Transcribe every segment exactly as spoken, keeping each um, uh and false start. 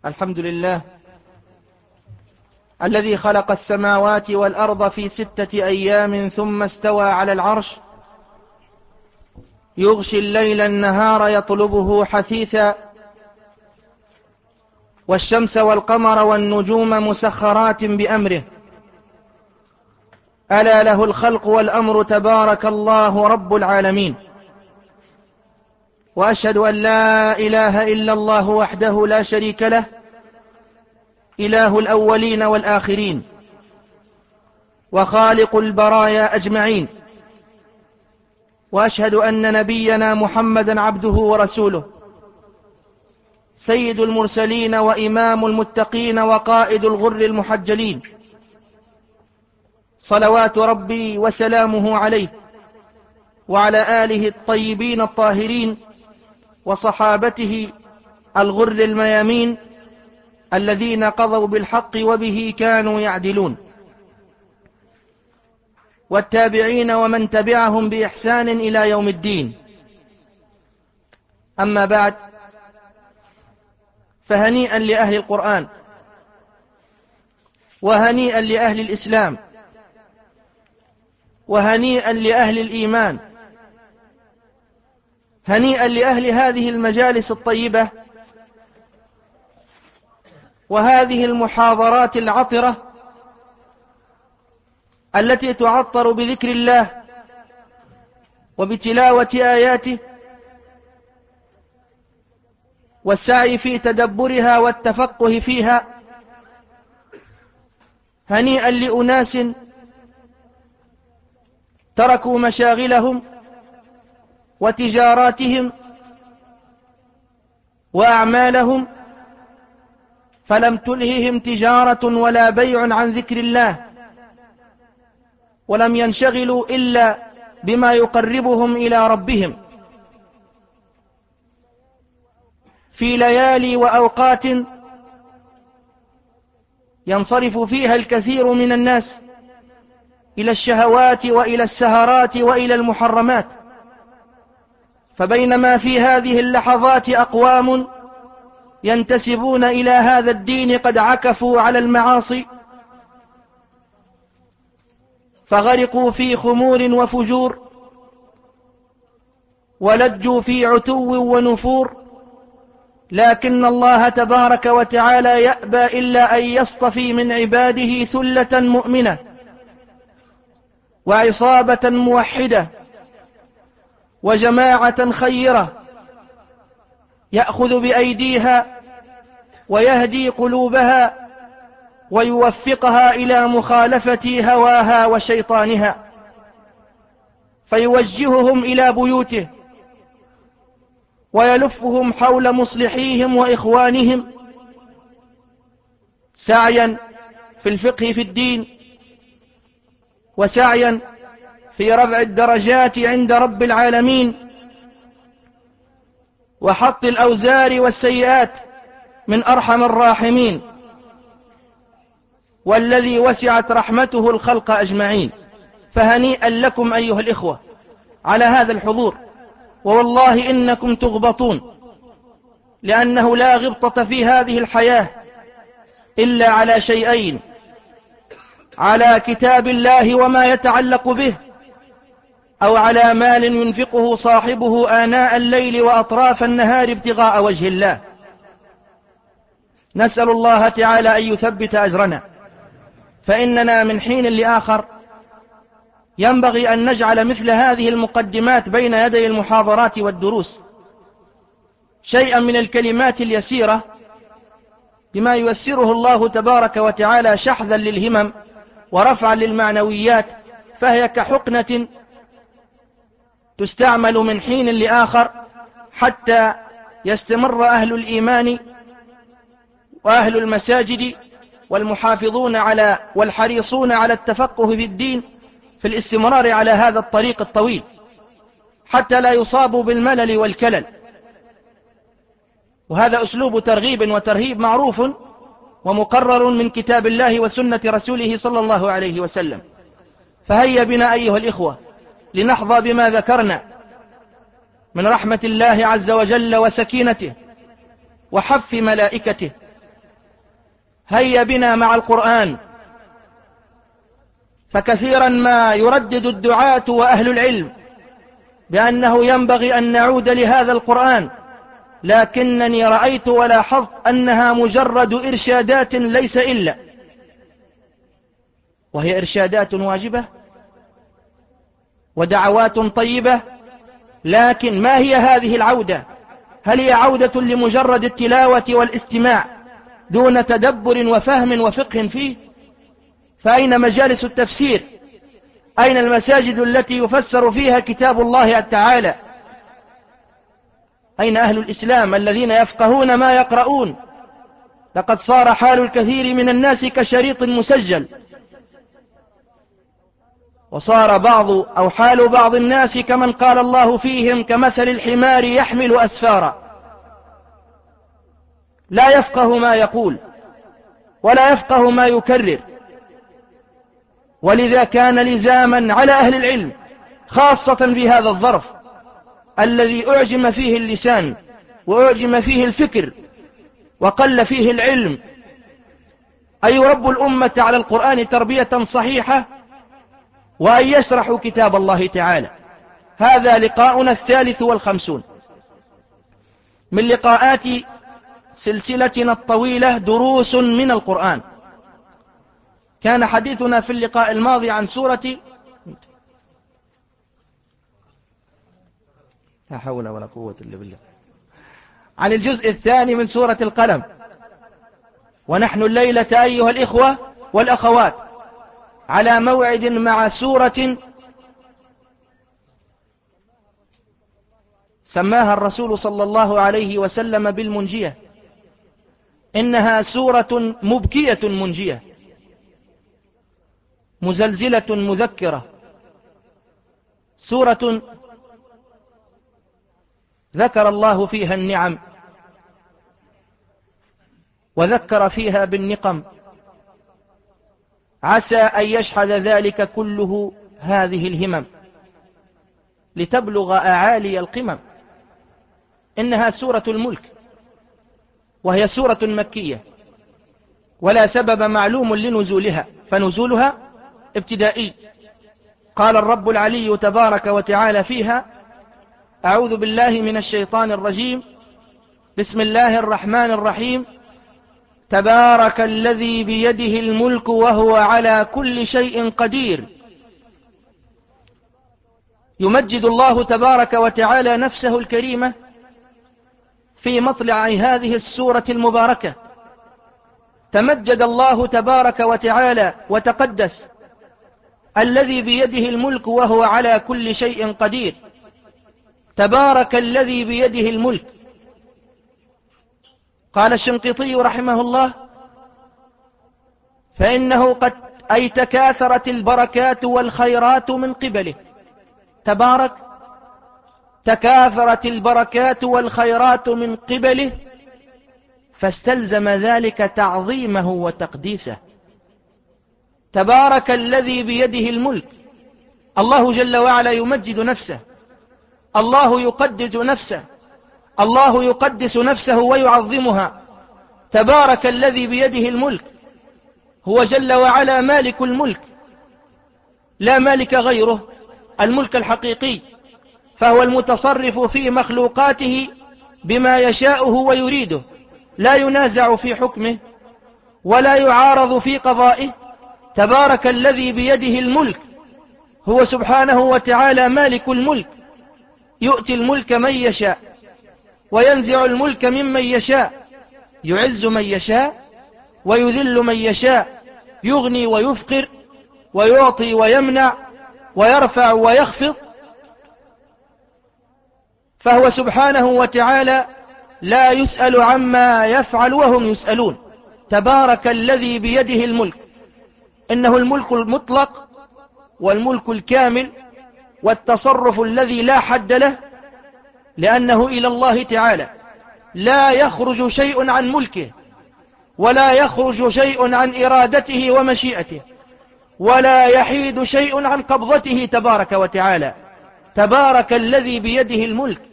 الحمد لله الذي خلق السماوات والأرض في ستة أيام ثم استوى على العرش يغشي الليل النهار يطلبه حثيثا والشمس والقمر والنجوم مسخرات بأمره ألا له الخلق والأمر تبارك الله رب العالمين. وأشهد أن لا إله إلا الله وحده لا شريك له إله الأولين والآخرين وخالق البرايا أجمعين. وأشهد أن نبينا محمدا عبده ورسوله سيد المرسلين وإمام المتقين وقائد الغر المحجلين صلوات ربي وسلامه عليه وعلى آله الطيبين الطاهرين وصحابته الغر الميامين الذين قضوا بالحق وبه كانوا يعدلون، والتابعين ومن تبعهم بإحسان إلى يوم الدين. أما بعد، فهنيئا لأهل القرآن وهنيئا لأهل الإسلام وهنيئا لأهل الإيمان، هنيئا لأهل هذه المجالس الطيبة وهذه المحاضرات العطرة التي تعطر بذكر الله وبتلاوة آياته والسعي في تدبرها والتفقه فيها. هنيئا لأناس تركوا مشاغلهم وتجاراتهم وأعمالهم فلم تلههم تجارة ولا بيع عن ذكر الله، ولم ينشغلوا إلا بما يقربهم إلى ربهم في ليالي وأوقات ينصرف فيها الكثير من الناس إلى الشهوات وإلى السهرات وإلى المحرمات. فبينما في هذه اللحظات أقوام ينتسبون إلى هذا الدين قد عكفوا على المعاصي فغرقوا في خمور وفجور ولجوا في عتو ونفور، لكن الله تبارك وتعالى يأبى إلا أن يصطفي من عباده ثلة مؤمنة وعصابة موحدة وجماعة خيرة يأخذ بأيديها ويهدي قلوبها ويوفقها إلى مخالفة هواها وشيطانها، فيوجههم إلى بيوته ويلفهم حول مصلحيهم وإخوانهم سعيا في الفقه في الدين وسعيا في رفع الدرجات عند رب العالمين وحط الأوزار والسيئات من أرحم الراحمين والذي وسعت رحمته الخلق أجمعين. فهنيئا لكم أيها الإخوة على هذا الحضور، ووالله إنكم تغبطون، لأنه لا غبطة في هذه الحياة إلا على شيئين: على كتاب الله وما يتعلق به، أو على مال ينفقه صاحبه آناء الليل وأطراف النهار ابتغاء وجه الله. نسأل الله تعالى أن يثبت أجرنا، فإننا من حين لآخر ينبغي أن نجعل مثل هذه المقدمات بين يدي المحاضرات والدروس شيئا من الكلمات اليسيرة بما ييسره الله تبارك وتعالى شحذا للهمم ورفعا للمعنويات، فهي كحقنة تستعمل من حين لآخر حتى يستمر أهل الإيمان وأهل المساجد والمحافظون على والحريصون على التفقه في الدين في الاستمرار على هذا الطريق الطويل حتى لا يصابوا بالملل والكلل. وهذا أسلوب ترغيب وترهيب معروف ومقرر من كتاب الله وسنة رسوله صلى الله عليه وسلم. فهيا بنا أيها الإخوة لنحظى بما ذكرنا من رحمة الله عز وجل وسكينته وحف ملائكته هيا بنا مع القرآن. فكثيرا ما يردد الدعاة وأهل العلم بأنه ينبغي أن نعود لهذا القرآن، لكنني رأيت ولاحظت أنها مجرد إرشادات ليس إلا، وهي إرشادات واجبة ودعوات طيبة، لكن ما هي هذه العودة؟ هل هي عودة لمجرد التلاوة والاستماع دون تدبر وفهم وفقه فيه؟ فأين مجالس التفسير؟ أين المساجد التي يفسر فيها كتاب الله تعالى؟ أين أهل الإسلام الذين يفقهون ما يقرؤون؟ لقد صار حال الكثير من الناس كشريط مسجل، وصار بعض أو حال بعض الناس كمن قال الله فيهم كمثل الحمار يحمل أسفارا، لا يفقه ما يقول ولا يفقه ما يكرر. ولذا كان لزاما على أهل العلم خاصة في هذا الظرف الذي أعجم فيه اللسان وأعجم فيه الفكر وقل فيه العلم، أن يربوا الأمة على القرآن تربية صحيحة، وأن يشرحوا كتاب الله تعالى. هذا لقاؤنا الثالث والخمسون من لقاءات سلسلتنا الطويلة دروس من القرآن. كان حديثنا في اللقاء الماضي عن سورة لا حول ولا قوة إلا بالله عن الجزء الثاني من سورة القلم، ونحن الليلة أيها الإخوة والأخوات على موعد مع سورة سماها الرسول صلى الله عليه وسلم بالمنجية. إنها سورة مبكية منجية مزلزلة مذكرة، سورة ذكر الله فيها النعم وذكر فيها بالنقم، عسى أن يشحذ ذلك كله هذه الهمم لتبلغ أعالي القمم. إنها سورة الملك، وهي سورة مكية ولا سبب معلوم لنزولها، فنزولها ابتدائي. قال الرب العلي تبارك وتعالى فيها: أعوذ بالله من الشيطان الرجيم، بسم الله الرحمن الرحيم، تبارك الذي بيده الملك وهو على كل شيء قدير. يمجد الله تبارك وتعالى نفسه الكريمة في مطلع هذه السورة المباركة. تمجد الله تبارك وتعالى وتقدس الذي بيده الملك وهو على كل شيء قدير. تبارك الذي بيده الملك. قال الشنقيطي رحمه الله: فإنه قد أي تكاثرت البركات والخيرات من قبله. تبارك تكاثرت البركات والخيرات من قبله، فاستلزم ذلك تعظيمه وتقديسه. تبارك الذي بيده الملك. الله جل وعلا يمجد نفسه، الله يقدس نفسه، الله يقدس نفسه ويعظمها. تبارك الذي بيده الملك، هو جل وعلا مالك الملك، لا مالك غيره، الملك الحقيقي، فهو المتصرف في مخلوقاته بما يشاءه ويريده، لا ينازع في حكمه ولا يعارض في قضائه. تبارك الذي بيده الملك، هو سبحانه وتعالى مالك الملك، يؤتي الملك من يشاء وينزع الملك ممن يشاء، يعز من يشاء ويذل من يشاء، يغني ويفقر، ويعطي ويمنع، ويرفع ويخفض. فهو سبحانه وتعالى لا يسأل عما يفعل وهم يسألون. تبارك الذي بيده الملك. إنه الملك المطلق والملك الكامل والتصرف الذي لا حد له، لأنه إلى الله تعالى لا يخرج شيء عن ملكه، ولا يخرج شيء عن إرادته ومشيئته، ولا يحيد شيء عن قبضته تبارك وتعالى. تبارك الذي بيده الملك،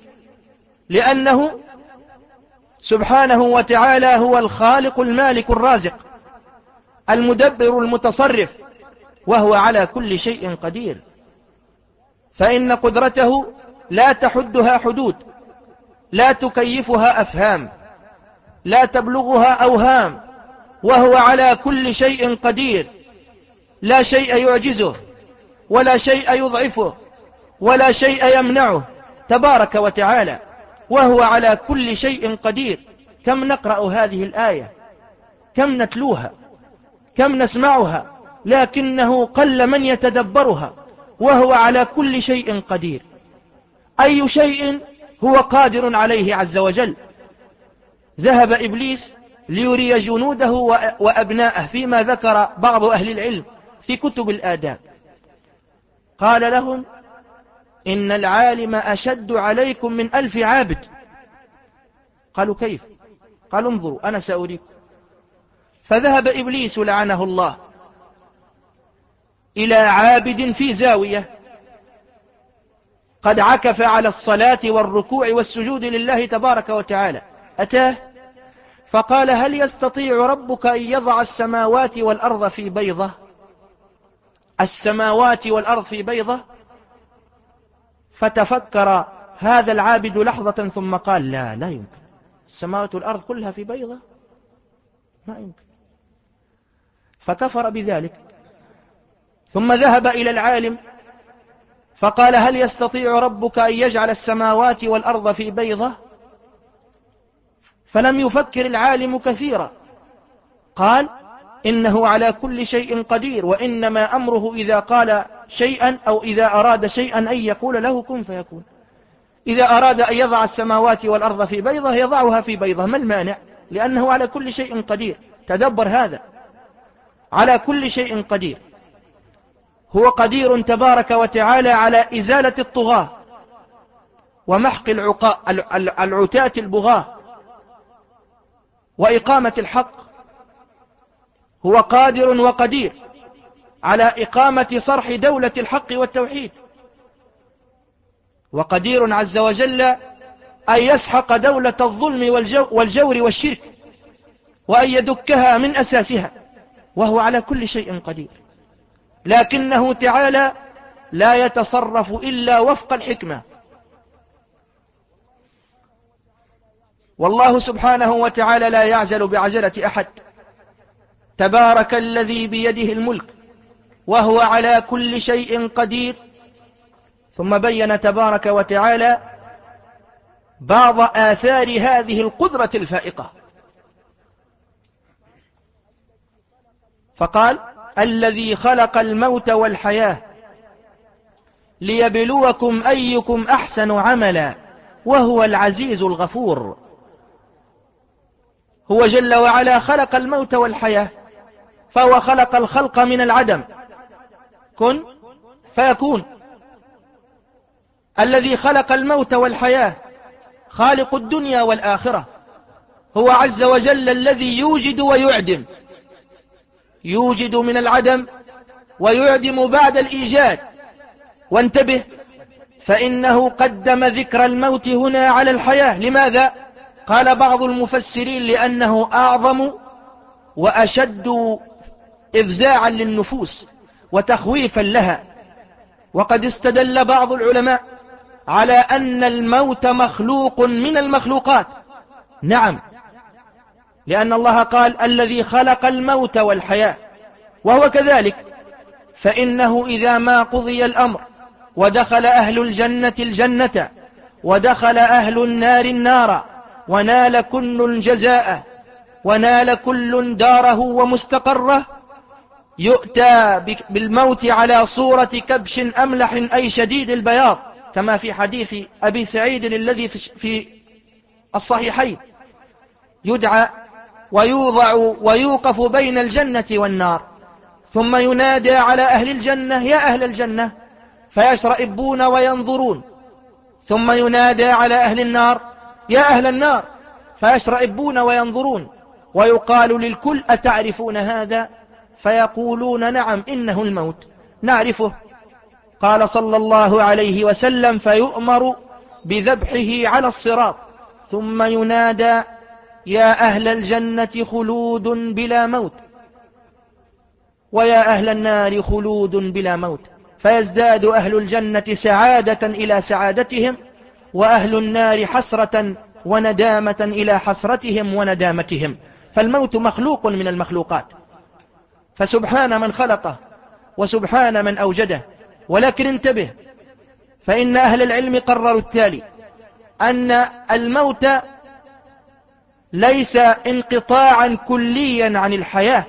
لأنه سبحانه وتعالى هو الخالق المالك الرازق، المدبر المتصرف، وهو على كل شيء قدير، فإن قدرته لا تحدها حدود، لا تكيفها أفهام، لا تبلغها أوهام، وهو على كل شيء قدير، لا شيء يعجزه ولا شيء يضعفه ولا شيء يمنعه تبارك وتعالى، وهو على كل شيء قدير. كم نقرأ هذه الآية، كم نتلوها، كم نسمعها، لكنه قل من يتدبرها. وهو على كل شيء قدير، أي شيء هو قادر عليه عز وجل. ذهب إبليس ليري جنوده وأبناءه فيما ذكر بعض أهل العلم في كتب الآداب، قال لهم إن العالم أشد عليكم من ألف عابد. قالوا كيف؟ قالوا انظروا أنا سأريكم. فذهب إبليس لعنه الله إلى عابد في زاوية قد عكف على الصلاة والركوع والسجود لله تبارك وتعالى. أتاه فقال هل يستطيع ربك أن يضع السماوات والأرض في بيضة؟ السماوات والأرض في بيضة. فتفكر هذا العابد لحظة ثم قال لا لا يمكن، السماوات والأرض كلها في بيضة، ما يمكن، فكفر بذلك. ثم ذهب إلى العالم فقال هل يستطيع ربك أن يجعل السماوات والأرض في بيضة؟ فلم يفكر العالم كثيرا، قال إنه على كل شيء قدير، وإنما أمره إذا قال شيئا أو إذا أراد شيئا أن يقول له كن فيكون. إذا أراد أن يضع السماوات والأرض في بيضة يضعها في بيضة، ما المانع؟ لأنه على كل شيء قدير. تدبر هذا، على كل شيء قدير. هو قدير تبارك وتعالى على إزالة الطغاة ومحق العقاء العتاة البغاة وإقامة الحق. هو قادر وقدير على إقامة صرح دولة الحق والتوحيد، وقدير عز وجل أن يسحق دولة الظلم والجور والشرك وأن يدكها من أساسها، وهو على كل شيء قدير. لكنه تعالى لا يتصرف إلا وفق الحكمة. والله سبحانه وتعالى لا يعجل بعجلة أحد. تبارك الذي بيده الملك وهو على كل شيء قدير. ثم بين تبارك وتعالى بعض آثار هذه القدرة الفائقة، فقال الذي خلق الموت والحياة ليبلوكم أيكم أحسن عملا وهو العزيز الغفور. هو جل وعلا خلق الموت والحياة، فهو خلق الخلق من العدم، كن فيكون. الذي خلق الموت والحياة خالق الدنيا والآخرة، هو عز وجل الذي يوجد ويعدم، يوجد من العدم ويعدم بعد الإيجاد. وانتبه، فإنه قدم ذكر الموت هنا على الحياة. لماذا؟ قال بعض المفسرين لأنه أعظم وأشد إفزاعا للنفوس وتخويفا لها. وقد استدل بعض العلماء على أن الموت مخلوق من المخلوقات. نعم، لأن الله قال الذي خلق الموت والحياة، وهو كذلك. فإنه إذا ما قضي الأمر ودخل أهل الجنة الجنة ودخل أهل النار النار ونال كل جزاءه ونال كل داره ومستقره، يؤتى بالموت على صورة كبش أملح أي شديد البياض، كما في حديث أبي سعيد الذي في الصحيحين. يدعى ويوضع ويوقف بين الجنة والنار، ثم ينادى على أهل الجنة يا أهل الجنة فيشرئبون وينظرون، ثم ينادى على أهل النار يا أهل النار فيشرئبون وينظرون، ويقال للكل أتعرفون هذا؟ فيقولون نعم إنه الموت نعرفه. قال صلى الله عليه وسلم فيؤمر بذبحه على الصراط، ثم ينادى يا أهل الجنة خلود بلا موت، ويا أهل النار خلود بلا موت، فيزداد أهل الجنة سعادة إلى سعادتهم، وأهل النار حسرة وندامة إلى حسرتهم وندامتهم. فالموت مخلوق من المخلوقات، فسبحان من خلقه وسبحان من أوجده. ولكن انتبه، فإن أهل العلم قرروا التالي: أن الموت ليس انقطاعا كليا عن الحياة،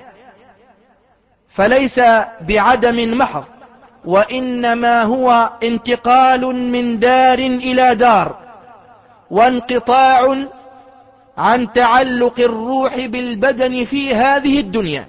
فليس بعدم محض، وإنما هو انتقال من دار إلى دار، وانقطاع عن تعلق الروح بالبدن في هذه الدنيا.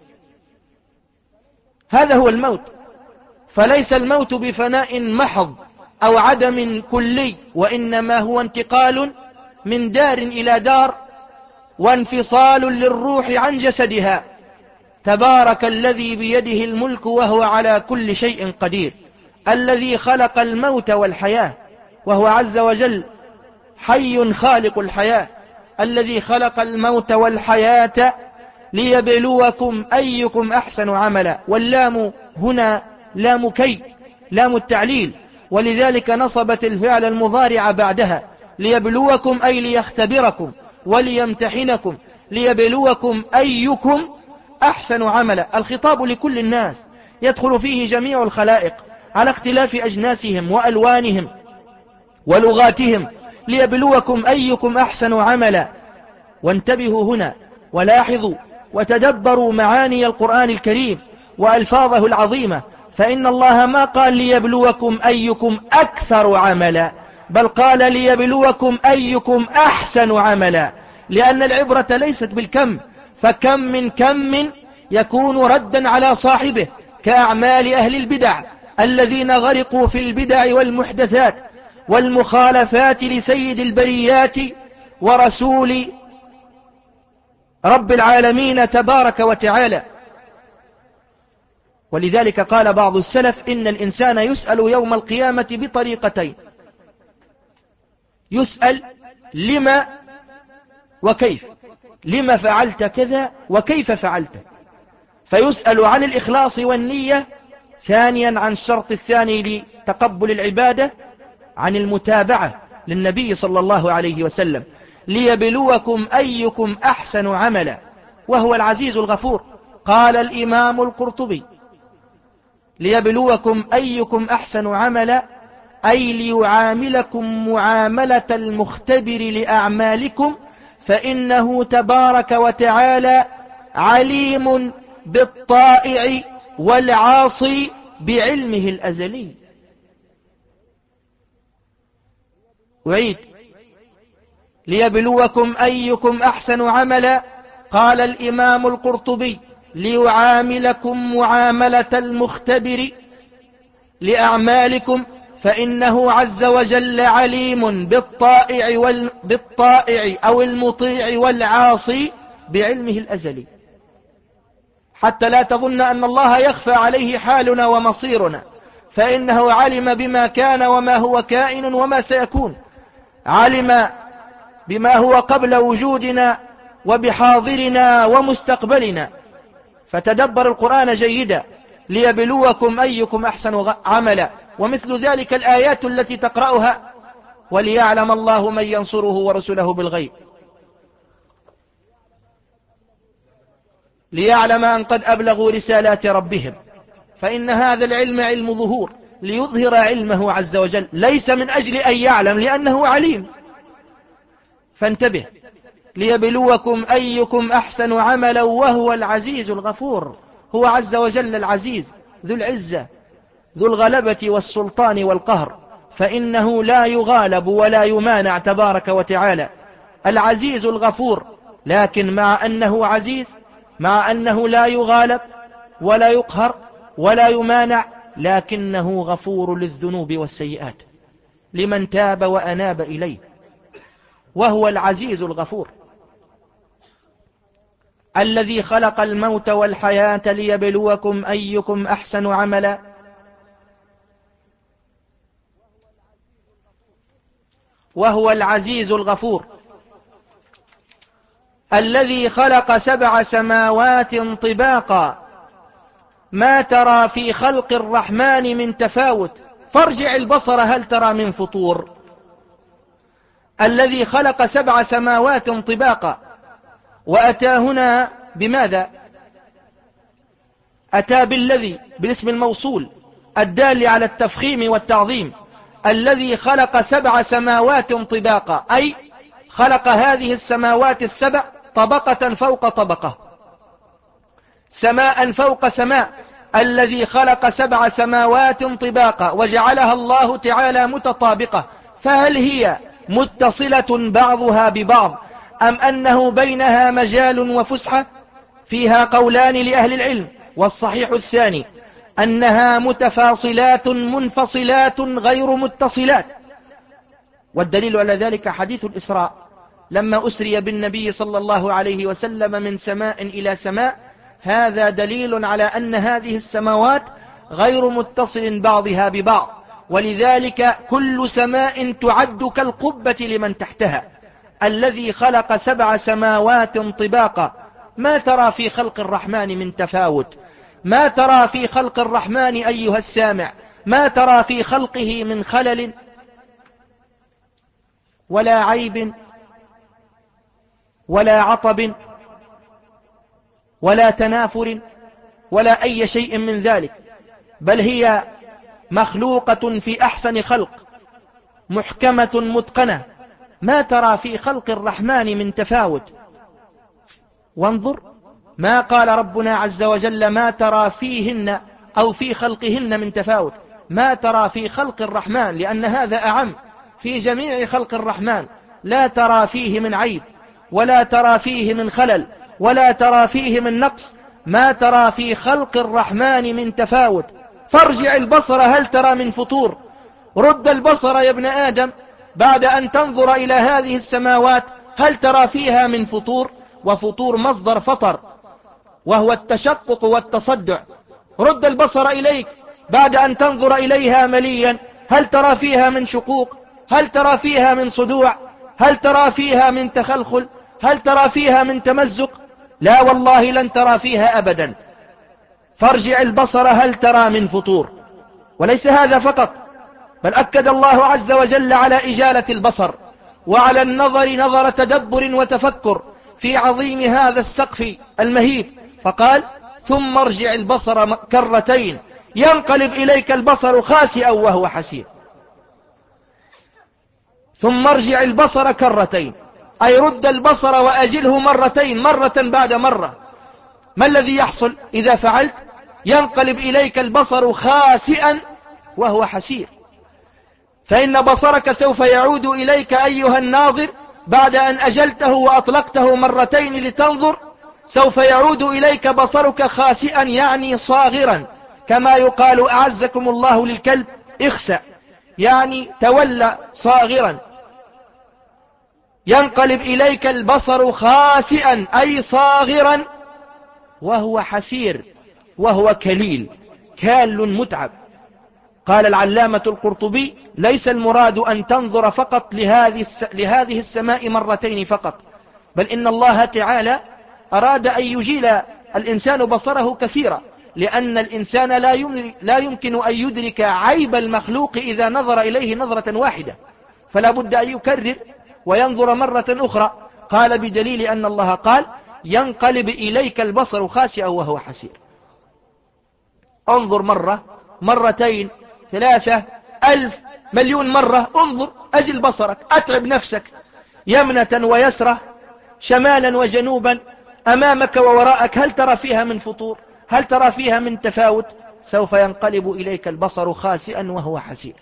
هذا هو الموت. فليس الموت بفناء محض أو عدم كلي، وإنما هو انتقال من دار إلى دار، وانفصال للروح عن جسدها. تبارك الذي بيده الملك وهو على كل شيء قدير، الذي خلق الموت والحياة، وهو عز وجل حي خالق الحياة، الذي خلق الموت والحياة ليبلوكم أيكم أحسن عملا. واللام هنا لام كي، لام التعليل، ولذلك نصبت الفعل المضارع بعدها: ليبلوكم أي ليختبركم وليمتحنكم، ليبلوكم أيكم أحسن عملا. الخطاب لكل الناس، يدخل فيه جميع الخلائق على اختلاف أجناسهم وألوانهم ولغاتهم، ليبلوكم أيكم أحسن عملا. وانتبهوا هنا ولاحظوا وتدبروا معاني القرآن الكريم وألفاظه العظيمة، فإن الله ما قال ليبلوكم أيكم أكثر عملا، بل قال ليبلوكم أيكم أحسن عملا، لأن العبرة ليست بالكم، فكم من كم يكون ردا على صاحبه، كأعمال أهل البدع الذين غرقوا في البدع والمحدثات والمخالفات لسيد البريات ورسول رب العالمين تبارك وتعالى. ولذلك قال بعض السلف: إن الإنسان يسأل يوم القيامة بطريقتين: يسأل لما وكيف، لما فعلت كذا وكيف فعلت، فيسأل عن الإخلاص والنية، ثانيا عن الشرط الثاني لتقبل العبادة، عن المتابعة للنبي صلى الله عليه وسلم، ليبلوكم أيكم أحسن عملا، وهو العزيز الغفور. قال الإمام القرطبي: ليبلوكم أيكم أحسن عملا، أي ليعاملكم معاملة المختبر لأعمالكم، فإنه تبارك وتعالى عليم بالطائع والعاصي بعلمه الأزلي. أعيد: ليبلوكم أيكم أحسن عملا، قال الإمام القرطبي: ليعاملكم معاملة المختبر لأعمالكم، فإنه عز وجل عليم بالطائع, وال... بالطائع أو المطيع والعاصي بعلمه الأزلي، حتى لا تظن أن الله يخفى عليه حالنا ومصيرنا، فإنه علم بما كان وما هو كائن وما سيكون، علم بما هو قبل وجودنا وبحاضرنا ومستقبلنا. فتدبر القرآن جيدا: ليبلوكم أيكم أحسن عملا. ومثل ذلك الآيات التي تقرأها: وليعلم الله من ينصره ورسله بالغيب، ليعلم أن قد أبلغوا رسالات ربهم، فإن هذا العلم علم ظهور ليظهر علمه عز وجل، ليس من أجل أن يعلم، لأنه عليم. فانتبه: ليبلوكم أيكم أحسن عملا، وهو العزيز الغفور. هو عز وجل العزيز ذو العزة ذو الغلبة والسلطان والقهر، فإنه لا يغالب ولا يمانع تبارك وتعالى، العزيز الغفور. لكن مع أنه عزيز، مع أنه لا يغالب ولا يقهر ولا يمانع، لكنه غفور للذنوب والسيئات لمن تاب وأناب إليه، وهو العزيز الغفور الذي خلق الموت والحياة ليبلوكم أيكم أحسن عملا. وهو العزيز الغفور الذي خلق سبع سماوات طباقا ما ترى في خلق الرحمن من تفاوت، فارجع البصر هل ترى من فطور. الذي خلق سبع سماوات طباقا، وأتى هنا بماذا؟ أتى بالذي بالاسم الموصول الدال على التفخيم والتعظيم. الذي خلق سبع سماوات طباقا، أي خلق هذه السماوات السبع طبقة فوق طبقة، سماء فوق سماء. الذي خلق سبع سماوات طباقا وجعلها الله تعالى متطابقة، فهل هي متصلة بعضها ببعض أم أنه بينها مجال وفسحة؟ فيها قولان لأهل العلم، والصحيح الثاني أنها متفاصلات منفصلات غير متصلات. والدليل على ذلك حديث الإسراء لما أسري بالنبي صلى الله عليه وسلم من سماء إلى سماء، هذا دليل على أن هذه السماوات غير متصل بعضها ببعض، ولذلك كل سماء تعد كالقبة لمن تحتها. الذي خلق سبع سماوات طباقا، ما ترى في خلق الرحمن من تفاوت، ما ترى في خلق الرحمن أيها السامع، ما ترى في خلقه من خلل ولا عيب ولا عطب ولا تنافر ولا أي شيء من ذلك، بل هي مخلوقة في أحسن خلق، محكمة متقنة. ما ترى في خلق الرحمن من تفاوت. وانظر ما قال ربنا عز وجل ما ترى فيهن أو في خلقهن من تفاوت، ما ترى في خلق الرحمن، لأن هذا أعم. في جميع خلق الرحمن لا ترى فيه من عيب، ولا ترى فيه من خلل، ولا ترى فيه من نقص. ما ترى في خلق الرحمن من تفاوت، فارجع البصر هل ترى من فطور. رد البصر يا ابن آدم بعد أن تنظر إلى هذه السماوات هل ترى فيها من فطور. وفطور مصدر فطر، وهو التشقق والتصدع. رد البصر إليك بعد أن تنظر إليها مليا هل ترى فيها من شقوق، هل ترى فيها من صدوع، هل ترى فيها من تخلخل، هل ترى فيها من تمزق؟ لا والله لن ترى فيها أبدا. فارجع البصر هل ترى من فطور. وليس هذا فقط، بل أكد الله عز وجل على إجالة البصر وعلى النظر نظر تدبر وتفكر في عظيم هذا السقف المهيب، فقال ثم ارجع البصر كرتين ينقلب إليك البصر خاسئا وهو حسير. ثم ارجع البصر كرتين، أي رد البصر وأجله مرتين، مرة بعد مرة. ما الذي يحصل إذا فعلت؟ ينقلب إليك البصر خاسئا وهو حسير، فإن بصرك سوف يعود إليك أيها الناظر بعد أن أجلته وأطلقته مرتين لتنظر، سوف يعود إليك بصرك خاسئا يعني صاغرا، كما يقال أعزكم الله للكلب اخسأ، يعني تولى صاغرا. ينقلب إليك البصر خاسئا أي صاغرا وهو حسير، وهو كليل كال متعب. قال العلامة القرطبي ليس المراد أن تنظر فقط لهذه لهذه السماء مرتين فقط، بل إن الله تعالى أراد أن يجيل الإنسان بصره كثيرا، لأن الإنسان لا يمكن أن يدرك عيب المخلوق إذا نظر إليه نظرة واحدة، فلا بد أن يكرر وينظر مرة أخرى. قال بدليل أن الله قال ينقلب إليك البصر خاسئا وهو حسير. انظر مرة، مرتين، ثلاثة، ألف، مليون مرة، انظر، أجل بصرك، أتعب نفسك يمنة ويسرة، شمالا وجنوبا، أمامك ووراءك، هل ترى فيها من فطور؟ هل ترى فيها من تفاوت؟ سوف ينقلب إليك البصر خاسئا وهو حسير.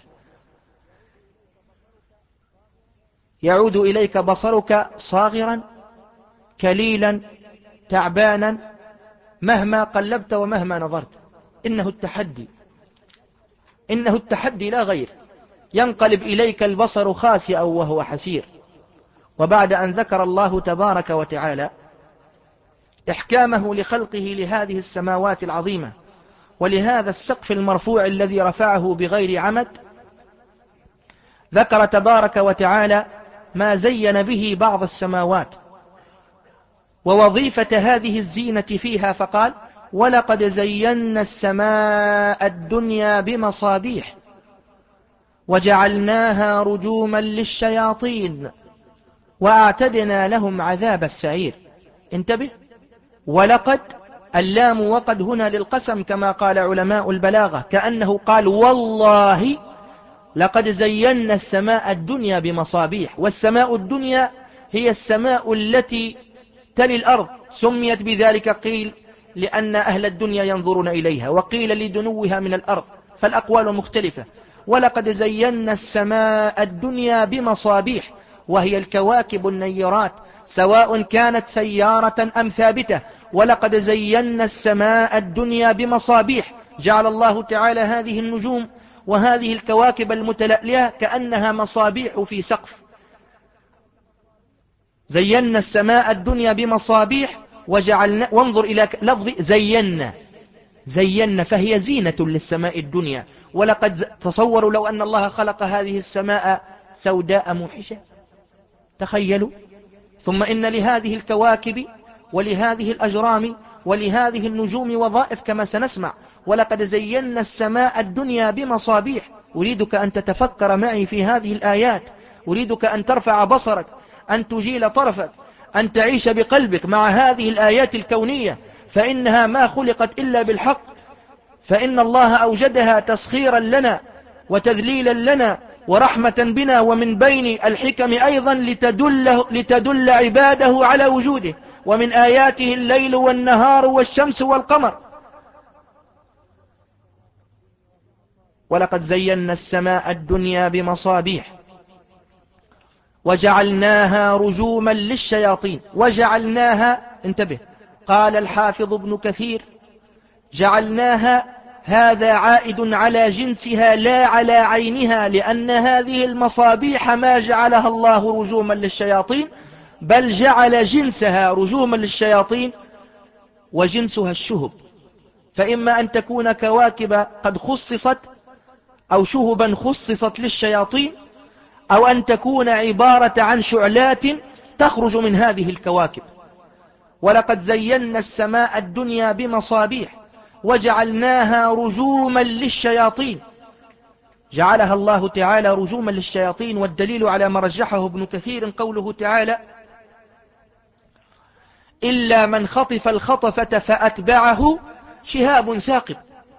يعود إليك بصرك صاغرا كليلا تعبانا مهما قلبت ومهما نظرت. إنه التحدي، إنه التحدي لا غير. ينقلب إليك البصر خاسئا وهو حسير. وبعد أن ذكر الله تبارك وتعالى إحكامه لخلقه لهذه السماوات العظيمة ولهذا السقف المرفوع الذي رفعه بغير عمد، ذكر تبارك وتعالى ما زين به بعض السماوات ووظيفة هذه الزينة فيها، فقال ولقد زينا السماء الدنيا بمصابيح وجعلناها رجوما للشياطين وأعتدنا لهم عذاب السعير. انتبه، ولقد اللام وقد هنا للقسم كما قال علماء البلاغة، كأنه قال والله لقد زينا السماء الدنيا بمصابيح. والسماء الدنيا هي السماء التي تلي الأرض، سميت بذلك قيل لأن أهل الدنيا ينظرون إليها، وقيل لدنوها من الأرض، فالأقوال مختلفة. ولقد زينا السماء الدنيا بمصابيح، وهي الكواكب النيرات سواء كانت سيارة أم ثابتة. ولقد زينا السماء الدنيا بمصابيح، جعل الله تعالى هذه النجوم وهذه الكواكب المتلألئة كأنها مصابيح في سقف. زينا السماء الدنيا بمصابيح وجعلنا، وانظر إلى لفظ زينا، زينا فهي زينة للسماء الدنيا. ولقد تصوروا لو أن الله خلق هذه السماء سوداء موحشة، تخيلوا. ثم إن لهذه الكواكب ولهذه الأجرام ولهذه النجوم وظائف كما سنسمع. ولقد زينا السماء الدنيا بمصابيح. أريدك أن تتفكر معي في هذه الآيات، أريدك أن ترفع بصرك، أن تجيل طرفك، أن تعيش بقلبك مع هذه الآيات الكونية، فإنها ما خلقت إلا بالحق، فإن الله أوجدها تسخيرا لنا وتذليلا لنا ورحمة بنا، ومن بين الحكم أيضا لتدل, لتدل عباده على وجوده. ومن آياته الليل والنهار والشمس والقمر. ولقد زينا السماء الدنيا بمصابيح وجعلناها رجوما للشياطين. وجعلناها، انتبه، قال الحافظ ابن كثير جعلناها هذا عائد على جنسها لا على عينها، لأن هذه المصابيح ما جعلها الله رجوما للشياطين، بل جعل جنسها رجوما للشياطين، وجنسها الشهب. فإما أن تكون كواكب قد خصصت أو شهبا خصصت للشياطين، أو أن تكون عبارة عن شعلات تخرج من هذه الكواكب. ولقد زينا السماء الدنيا بمصابيح وجعلناها رجوما للشياطين. جعلها الله تعالى رجوما للشياطين، والدليل على ما رجحه ابن كثير قوله تعالى إلا من خطف الخطفة فأتبعه شهاب ثاقب.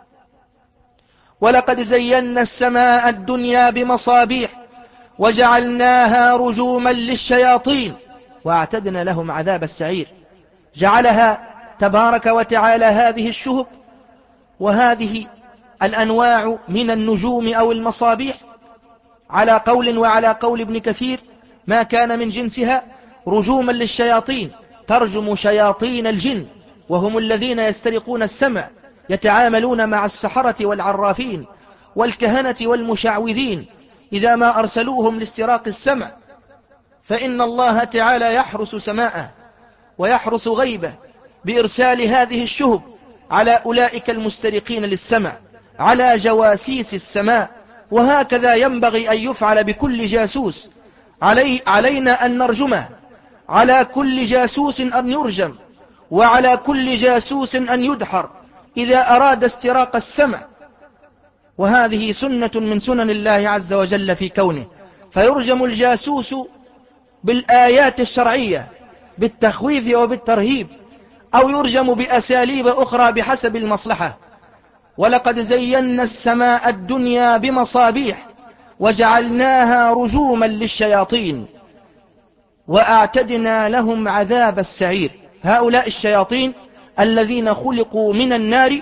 ولقد زينا السماء الدنيا بمصابيح وجعلناها رجوما للشياطين وأعتدنا لهم عذاب السعير. جعلها تبارك وتعالى هذه الشهب وهذه الأنواع من النجوم أو المصابيح على قول، وعلى قول ابن كثير ما كان من جنسها رجوما للشياطين، ترجم شياطين الجن، وهم الذين يسترقون السمع، يتعاملون مع السحرة والعرافين والكهنة والمشعوذين إذا ما أرسلوهم لاستراق السمع، فإن الله تعالى يحرس سماءه ويحرس غيبه بإرسال هذه الشهب على أولئك المسترقين للسمع، على جواسيس السماء. وهكذا ينبغي أن يفعل بكل جاسوس. علي علينا أن نرجمه، على كل جاسوس أن يرجم، وعلى كل جاسوس أن يدحر إذا أراد استراق السمع. وهذه سنة من سنن الله عز وجل في كونه، فيرجم الجاسوس بالآيات الشرعية بالتخويف وبالترهيب، أو يرجم بأساليب أخرى بحسب المصلحة. ولقد زينا السماء الدنيا بمصابيح وجعلناها رجوما للشياطين وأعتدنا لهم عذاب السعير. هؤلاء الشياطين الذين خلقوا من النار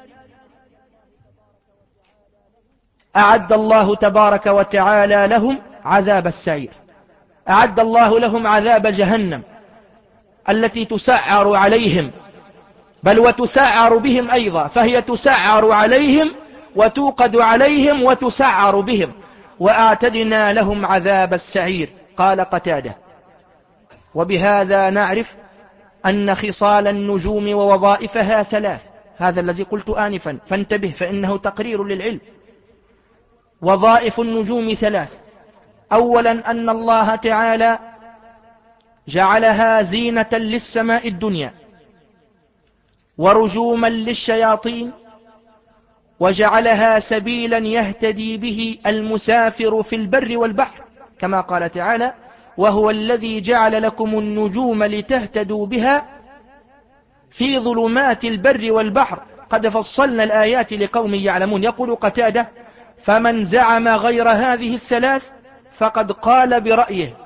أعد الله تبارك وتعالى لهم عذاب السعير، أعد الله لهم عذاب جهنم التي تسعر عليهم، بل وتسعر بهم أيضا، فهي تسعر عليهم وتوقد عليهم وتسعر بهم. وأعتدنا لهم عذاب السعير. قال قتادة: وبهذا نعرف أن خصال النجوم ووظائفها ثلاث. هذا الذي قلت آنفا، فانتبه فإنه تقرير للعلم. وظائف النجوم ثلاث: أولا أن الله تعالى جعلها زينة للسماء الدنيا، ورجوما للشياطين، وجعلها سبيلا يهتدي به المسافر في البر والبحر، كما قال تعالى: وهو الذي جعل لكم النجوم لتهتدوا بها في ظلمات البر والبحر قد فصلنا الآيات لقوم يعلمون. يقول قتادة: فمن زعم غير هذه الثلاث فقد قال برأيه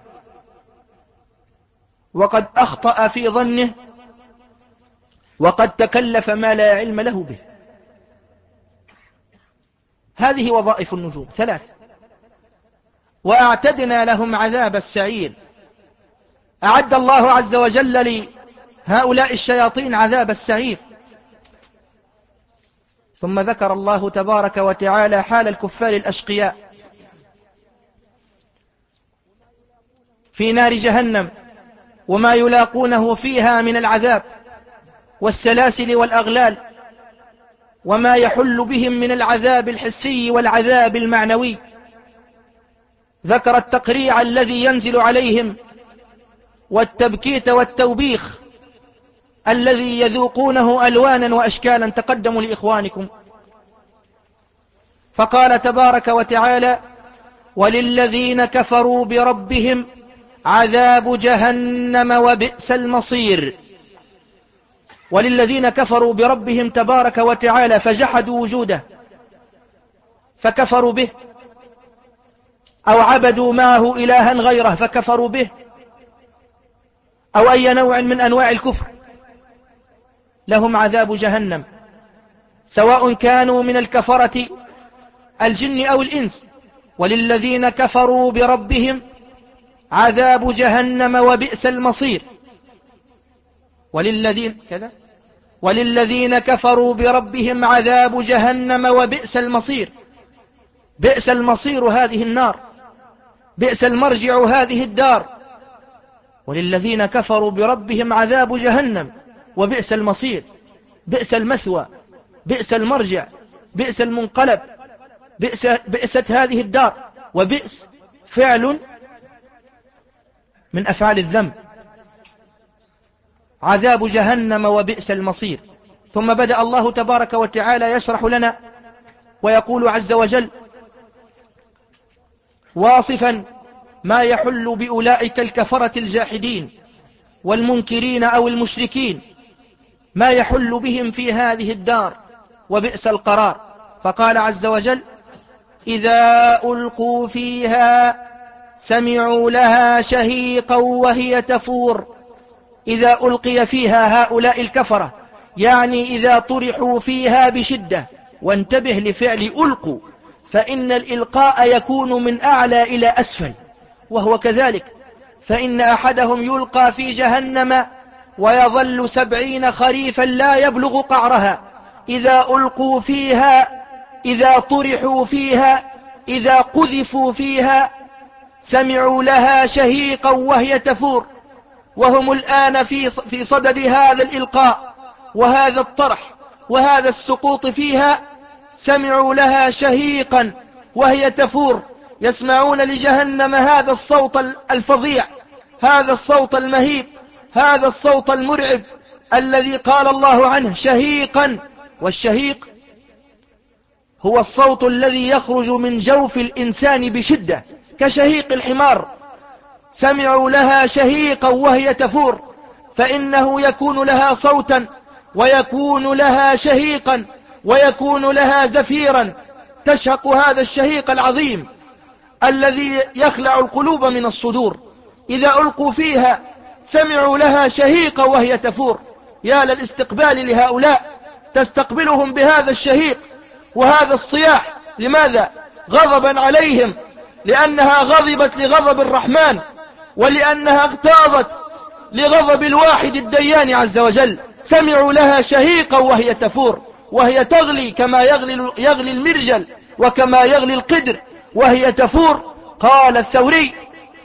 وقد أخطأ في ظنه وقد تكلف ما لا علم له به. هذه وظائف النجوم ثلاث. وأعتدنا لهم عذاب السعير. أعد الله عز وجل لهؤلاء الشياطين عذاب السعير. ثم ذكر الله تبارك وتعالى حال الكفار الأشقياء في نار جهنم وما يلاقونه فيها من العذاب والسلاسل والأغلال وما يحل بهم من العذاب الحسي والعذاب المعنوي. ذكر التقريع الذي ينزل عليهم والتبكيت والتوبيخ الذي يذوقونه ألوانا وأشكالا. تقدموا لإخوانكم. فقال تبارك وتعالى: وللذين كفروا بربهم عذاب جهنم وبئس المصير. وللذين كفروا بربهم تبارك وتعالى فجحدوا وجوده فكفروا به، أو عبدوا معه إلها غيره فكفروا به، أو أي نوع من أنواع الكفر، لهم عذاب جهنم، سواء كانوا من الكفرة الجن أو الإنس. وللذين كفروا بربهم عذاب جهنم وبئس المصير. وللذين كذا وللذين كفروا بربهم عذاب جهنم وبئس المصير. بئس المصير هذه النار، بئس المرجع هذه الدار. وللذين كفروا بربهم عذاب جهنم وبئس المصير، بئس المثوى، بئس المرجع، بئس المنقلب، بئس بئست هذه الدار. وبئس فعل من أفعال الذنب. عذاب جهنم وبئس المصير. ثم بدأ الله تبارك وتعالى يشرح لنا ويقول عز وجل واصفا ما يحل بأولئك الكفرة الجاحدين والمنكرين أو المشركين، ما يحل بهم في هذه الدار وبئس القرار. فقال عز وجل: إذا ألقوا فيها سمعوا لها شهيقا وهي تفور. إذا ألقي فيها هؤلاء الكفرة يعني إذا طرحوا فيها بشدة. وانتبه لفعل ألقوا، فإن الإلقاء يكون من أعلى إلى أسفل، وهو كذلك. فإن أحدهم يلقى في جهنم ويظل سبعين خريفا لا يبلغ قعرها. إذا ألقوا فيها، إذا طرحوا فيها، إذا قذفوا فيها سمعوا لها شهيقا وهي تفور. وهم الآن في في صدد هذا الإلقاء وهذا الطرح وهذا السقوط فيها. سمعوا لها شهيقا وهي تفور، يسمعون لجهنم هذا الصوت الفظيع، هذا الصوت المهيب، هذا الصوت المرعب الذي قال الله عنه شهيقا. والشهيق هو الصوت الذي يخرج من جوف الإنسان بشدة كشهيق الحمار. سمعوا لها شهيقا وهي تفور، فإنه يكون لها صوتا ويكون لها شهيقا ويكون لها زفيرا. تشهق هذا الشهيق العظيم الذي يخلع القلوب من الصدور. إذا ألقوا فيها سمعوا لها شهيقا وهي تفور. يا للاستقبال لهؤلاء، تستقبلهم بهذا الشهيق وهذا الصياح. لماذا؟ غضبا عليهم، لأنها غضبت لغضب الرحمن، ولأنها اغتاظت لغضب الواحد الديان عز وجل. سمعوا لها شهيقا وهي تفور، وهي تغلي كما يغلي, يغلي المرجل وكما يغلي القدر وهي تفور. قال الثوري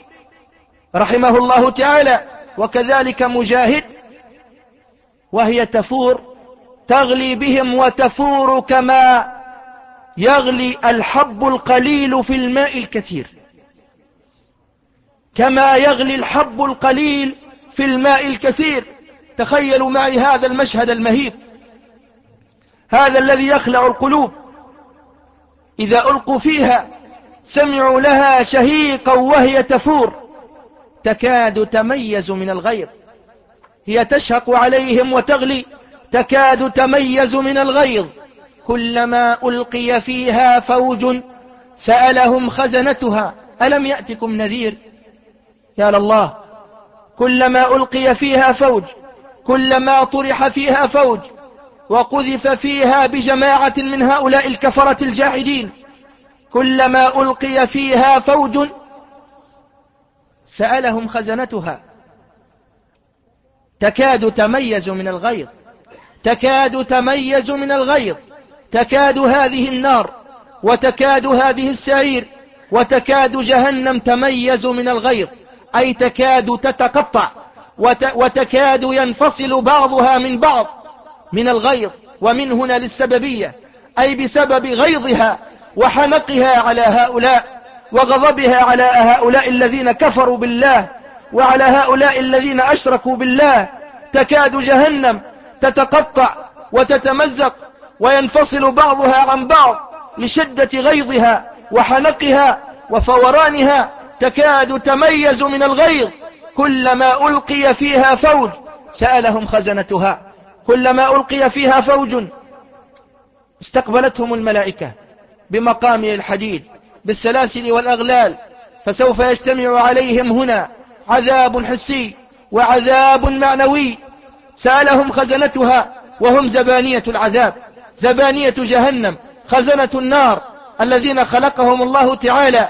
رحمه الله تعالى وكذلك مجاهد: وهي تفور تغلي بهم وتفور كما يغلي الحب القليل في الماء الكثير. كما يغلي الحب القليل في الماء الكثير. تخيلوا معي هذا المشهد المهيب. هذا الذي يخلع القلوب. إذا ألقوا فيها سمعوا لها شهيقا وهي تفور تكاد تميز من الغيظ. هي تشهق عليهم وتغلي تكاد تميز من الغيظ. كلما ألقي فيها فوج سألهم خزنتها ألم يأتكم نذير؟ يا لله، كلما ألقي فيها فوج، كلما طرح فيها فوج وقذف فيها بجماعة من هؤلاء الكفرة الجاحدين، كلما ألقي فيها فوج سألهم خزنتها تكاد تميز من الغيظ، تكاد تميز من الغيظ. تكاد هذه النار وتكاد هذه السعير وتكاد جهنم تميز من الغيظ، أي تكاد تتقطع وت وتكاد ينفصل بعضها من بعض من الغيظ. ومن هنا للسببية، أي بسبب غيظها وحنقها على هؤلاء وغضبها على هؤلاء الذين كفروا بالله وعلى هؤلاء الذين أشركوا بالله. تكاد جهنم تتقطع وتتمزق وينفصل بعضها عن بعض لشدة غيظها وحنقها وفورانها. تكاد تميز من الغيظ. كلما ألقي فيها فوج سألهم خزنتها، كلما ألقي فيها فوج استقبلتهم الملائكة بمقامع الحديد بالسلاسل والأغلال، فسوف يجتمع عليهم هنا عذاب حسي وعذاب معنوي. سألهم خزنتها وهم زبانية العذاب، زبانية جهنم، خزنة النار الذين خلقهم الله تعالى.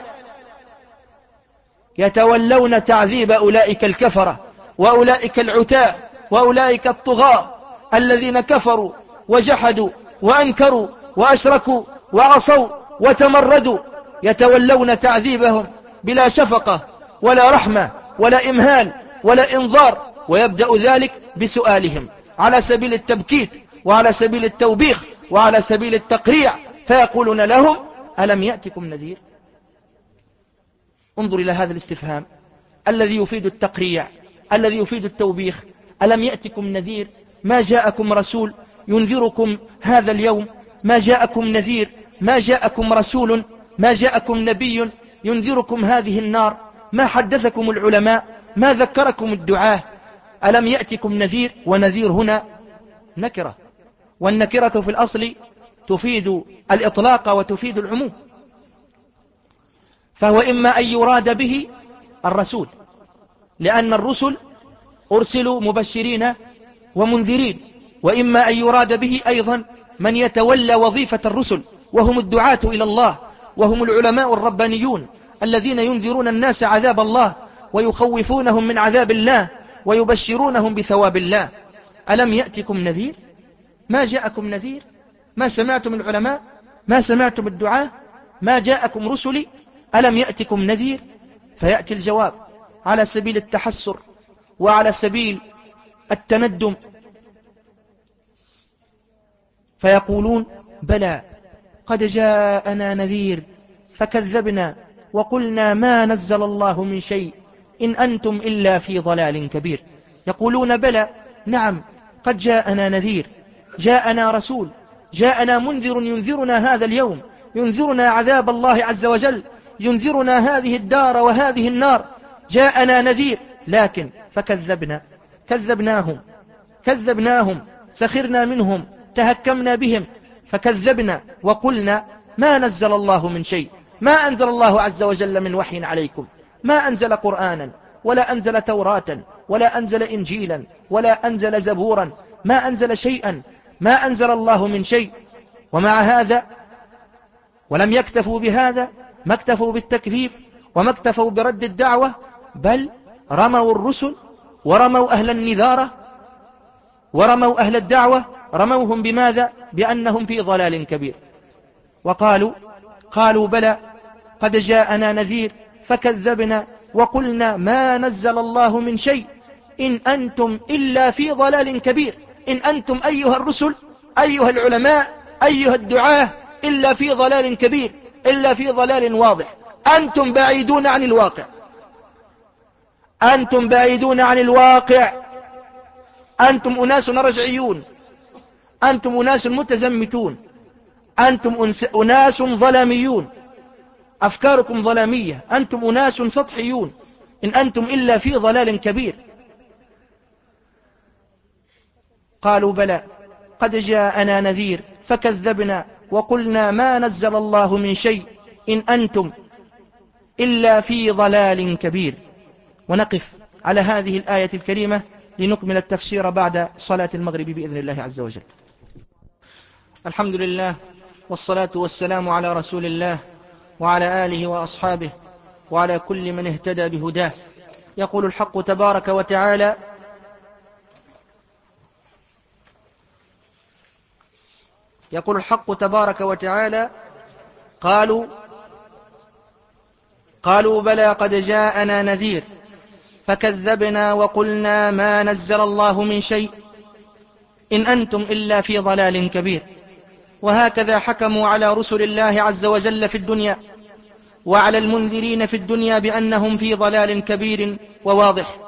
يتولون تعذيب أولئك الكفرة وأولئك العتاة وأولئك الطغاة الذين كفروا وجحدوا وأنكروا وأشركوا وعصوا وتمردوا. يتولون تعذيبهم بلا شفقة ولا رحمة ولا إمهال ولا إنظار، ويبدأ ذلك بسؤالهم على سبيل التبكيت وعلى سبيل التوبيخ وعلى سبيل التقريع، فيقولون لهم ألم يأتكم نذير؟ انظر إلى هذا الاستفهام الذي يفيد التقريع، الذي يفيد التوبيخ. ألم يأتكم نذير؟ ما جاءكم رسول ينذركم هذا اليوم؟ ما جاءكم نذير؟ ما جاءكم رسول؟ ما جاءكم نبي ينذركم هذه النار؟ ما حدثكم العلماء؟ ما ذكركم الدعاة؟ ألم يأتكم نذير؟ ونذير هنا نكرة، والنكرة في الأصل تفيد الإطلاق وتفيد العموم، فهو إما أن يراد به الرسول، لأن الرسل أرسلوا مبشرين ومنذرين، وإما أن يراد به أيضا من يتولى وظيفة الرسل وهم الدعاة إلى الله، وهم العلماء الربانيون الذين ينذرون الناس عذاب الله ويخوفونهم من عذاب الله ويبشرونهم بثواب الله. ألم يأتكم نذير؟ ما جاءكم نذير؟ ما سمعتم العلماء؟ ما سمعتم الدعاة؟ ما جاءكم رسلي؟ ألم يأتكم نذير؟ فيأتي الجواب على سبيل التحسر وعلى سبيل التندم، فيقولون بلى قد جاءنا نذير فكذبنا وقلنا ما نزل الله من شيء إن أنتم إلا في ضلال كبير. يقولون بلى، نعم، قد جاءنا نذير، جاءنا رسول، جاءنا منذر ينذرنا هذا اليوم، ينذرنا عذاب الله عز وجل، ينذرنا هذه الدار وهذه النار، جاءنا نذير، لكن فكذبنا، كذبناهم كذبناهم سخرنا منهم، تهكمنا بهم، فكذبنا وقلنا ما نزل الله من شيء، ما أنزل الله عز وجل من وحي عليكم، ما أنزل قرآنا ولا أنزل توراة ولا أنزل إنجيلا ولا أنزل زبورا، ما أنزل شيئا، ما أنزل الله من شيء. ومع هذا ولم يكتفوا بهذا، ما اكتفوا بالتكذيب وما اكتفوا برد الدعوة، بل رموا الرسل ورموا أهل النذارة ورموا أهل الدعوة، رموهم بماذا؟ بأنهم في ضلال كبير. وقالوا قالوا بلى قد جاءنا نذير فكذبنا وقلنا ما نزل الله من شيء إن أنتم إلا في ضلال كبير. إن أنتم أيها الرسل أيها العلماء أيها الدعاة إلا في ضلال كبير، إلا في ضلال واضح. أنتم بعيدون عن الواقع، أنتم بعيدون عن الواقع، أنتم أناس رجعيون، أنتم أناس متزمتون، أنتم أناس ظلاميون، أفكاركم ظلامية، أنتم أناس سطحيون، إن أنتم إلا في ضلال كبير. قالوا بلى قد جاءنا نذير فكذبنا وقلنا ما نزل الله من شيء إن أنتم إلا في ضلال كبير. ونقف على هذه الآية الكريمة لنكمل التفسير بعد صلاة المغرب بإذن الله عز وجل. الحمد لله والصلاة والسلام على رسول الله وعلى آله وأصحابه وعلى كل من اهتدى بهداه. يقول الحق تبارك وتعالى: يقول الحق تبارك وتعالى قالوا قالوا بلى قد جاءنا نذير فكذبنا وقلنا ما نزل الله من شيء إن أنتم إلا في ضلال كبير. وهكذا حكموا على رسل الله عز وجل في الدنيا وعلى المنذرين في الدنيا بأنهم في ضلال كبير وواضح،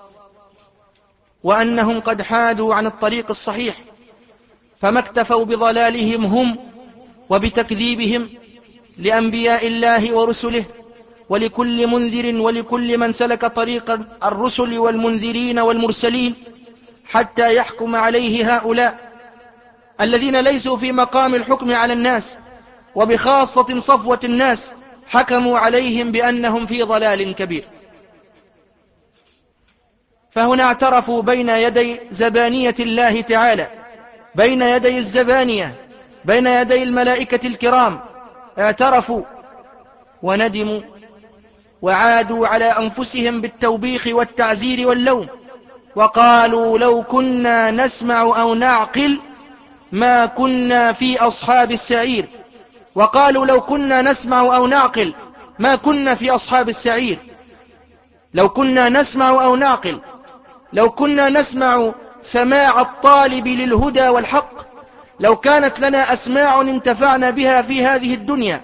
وأنهم قد حادوا عن الطريق الصحيح، فما اكتفوا بضلالهم هم وبتكذيبهم لأنبياء الله ورسله ولكل منذر ولكل من سلك طريق الرسل والمنذرين والمرسلين، حتى يحكم عليه هؤلاء الذين ليسوا في مقام الحكم على الناس، وبخاصة صفوة الناس، حكموا عليهم بأنهم في ضلال كبير. فهنا اعترفوا بين يدي زبانية الله تعالى، بين يدي الزبانية، بين يدي الملائكة الكرام، اعترفوا وندموا وعادوا على أنفسهم بالتوبيخ والتعزير واللوم، وقالوا لو كنا نسمع أو نعقل ما كنا في أصحاب السعير. وقالوا لو كنا نسمع أو نعقل ما كنا في أصحاب السعير. لو كنا نسمع أو نعقل، لو كنا نسمع سماع الطالب للهدى والحق، لو كانت لنا أسماع انتفعنا بها في هذه الدنيا،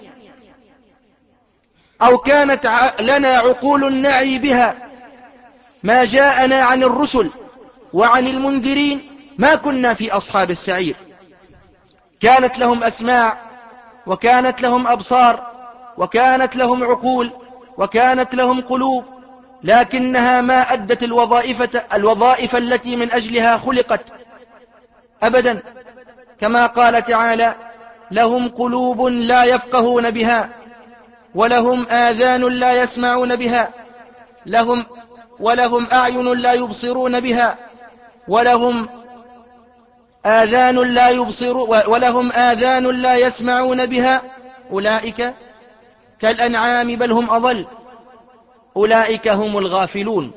أو كانت لنا عقول نعي بها ما جاءنا عن الرسل وعن المنذرين، ما كنا في أصحاب السعير. كانت لهم أسماع وكانت لهم أبصار وكانت لهم عقول وكانت لهم قلوب، لكنها ما أدت الوظائف, الوظائف التي من أجلها خلقت أبدا. كما قال تعالى: لهم قلوب لا يفقهون بها ولهم آذان لا يسمعون بها لهم ولهم أعين لا يبصرون بها ولهم آذان لا يبصرون ولهم آذان لا يسمعون بها أولئك كالأنعام بل هم أضل أولئك هم الغافلون.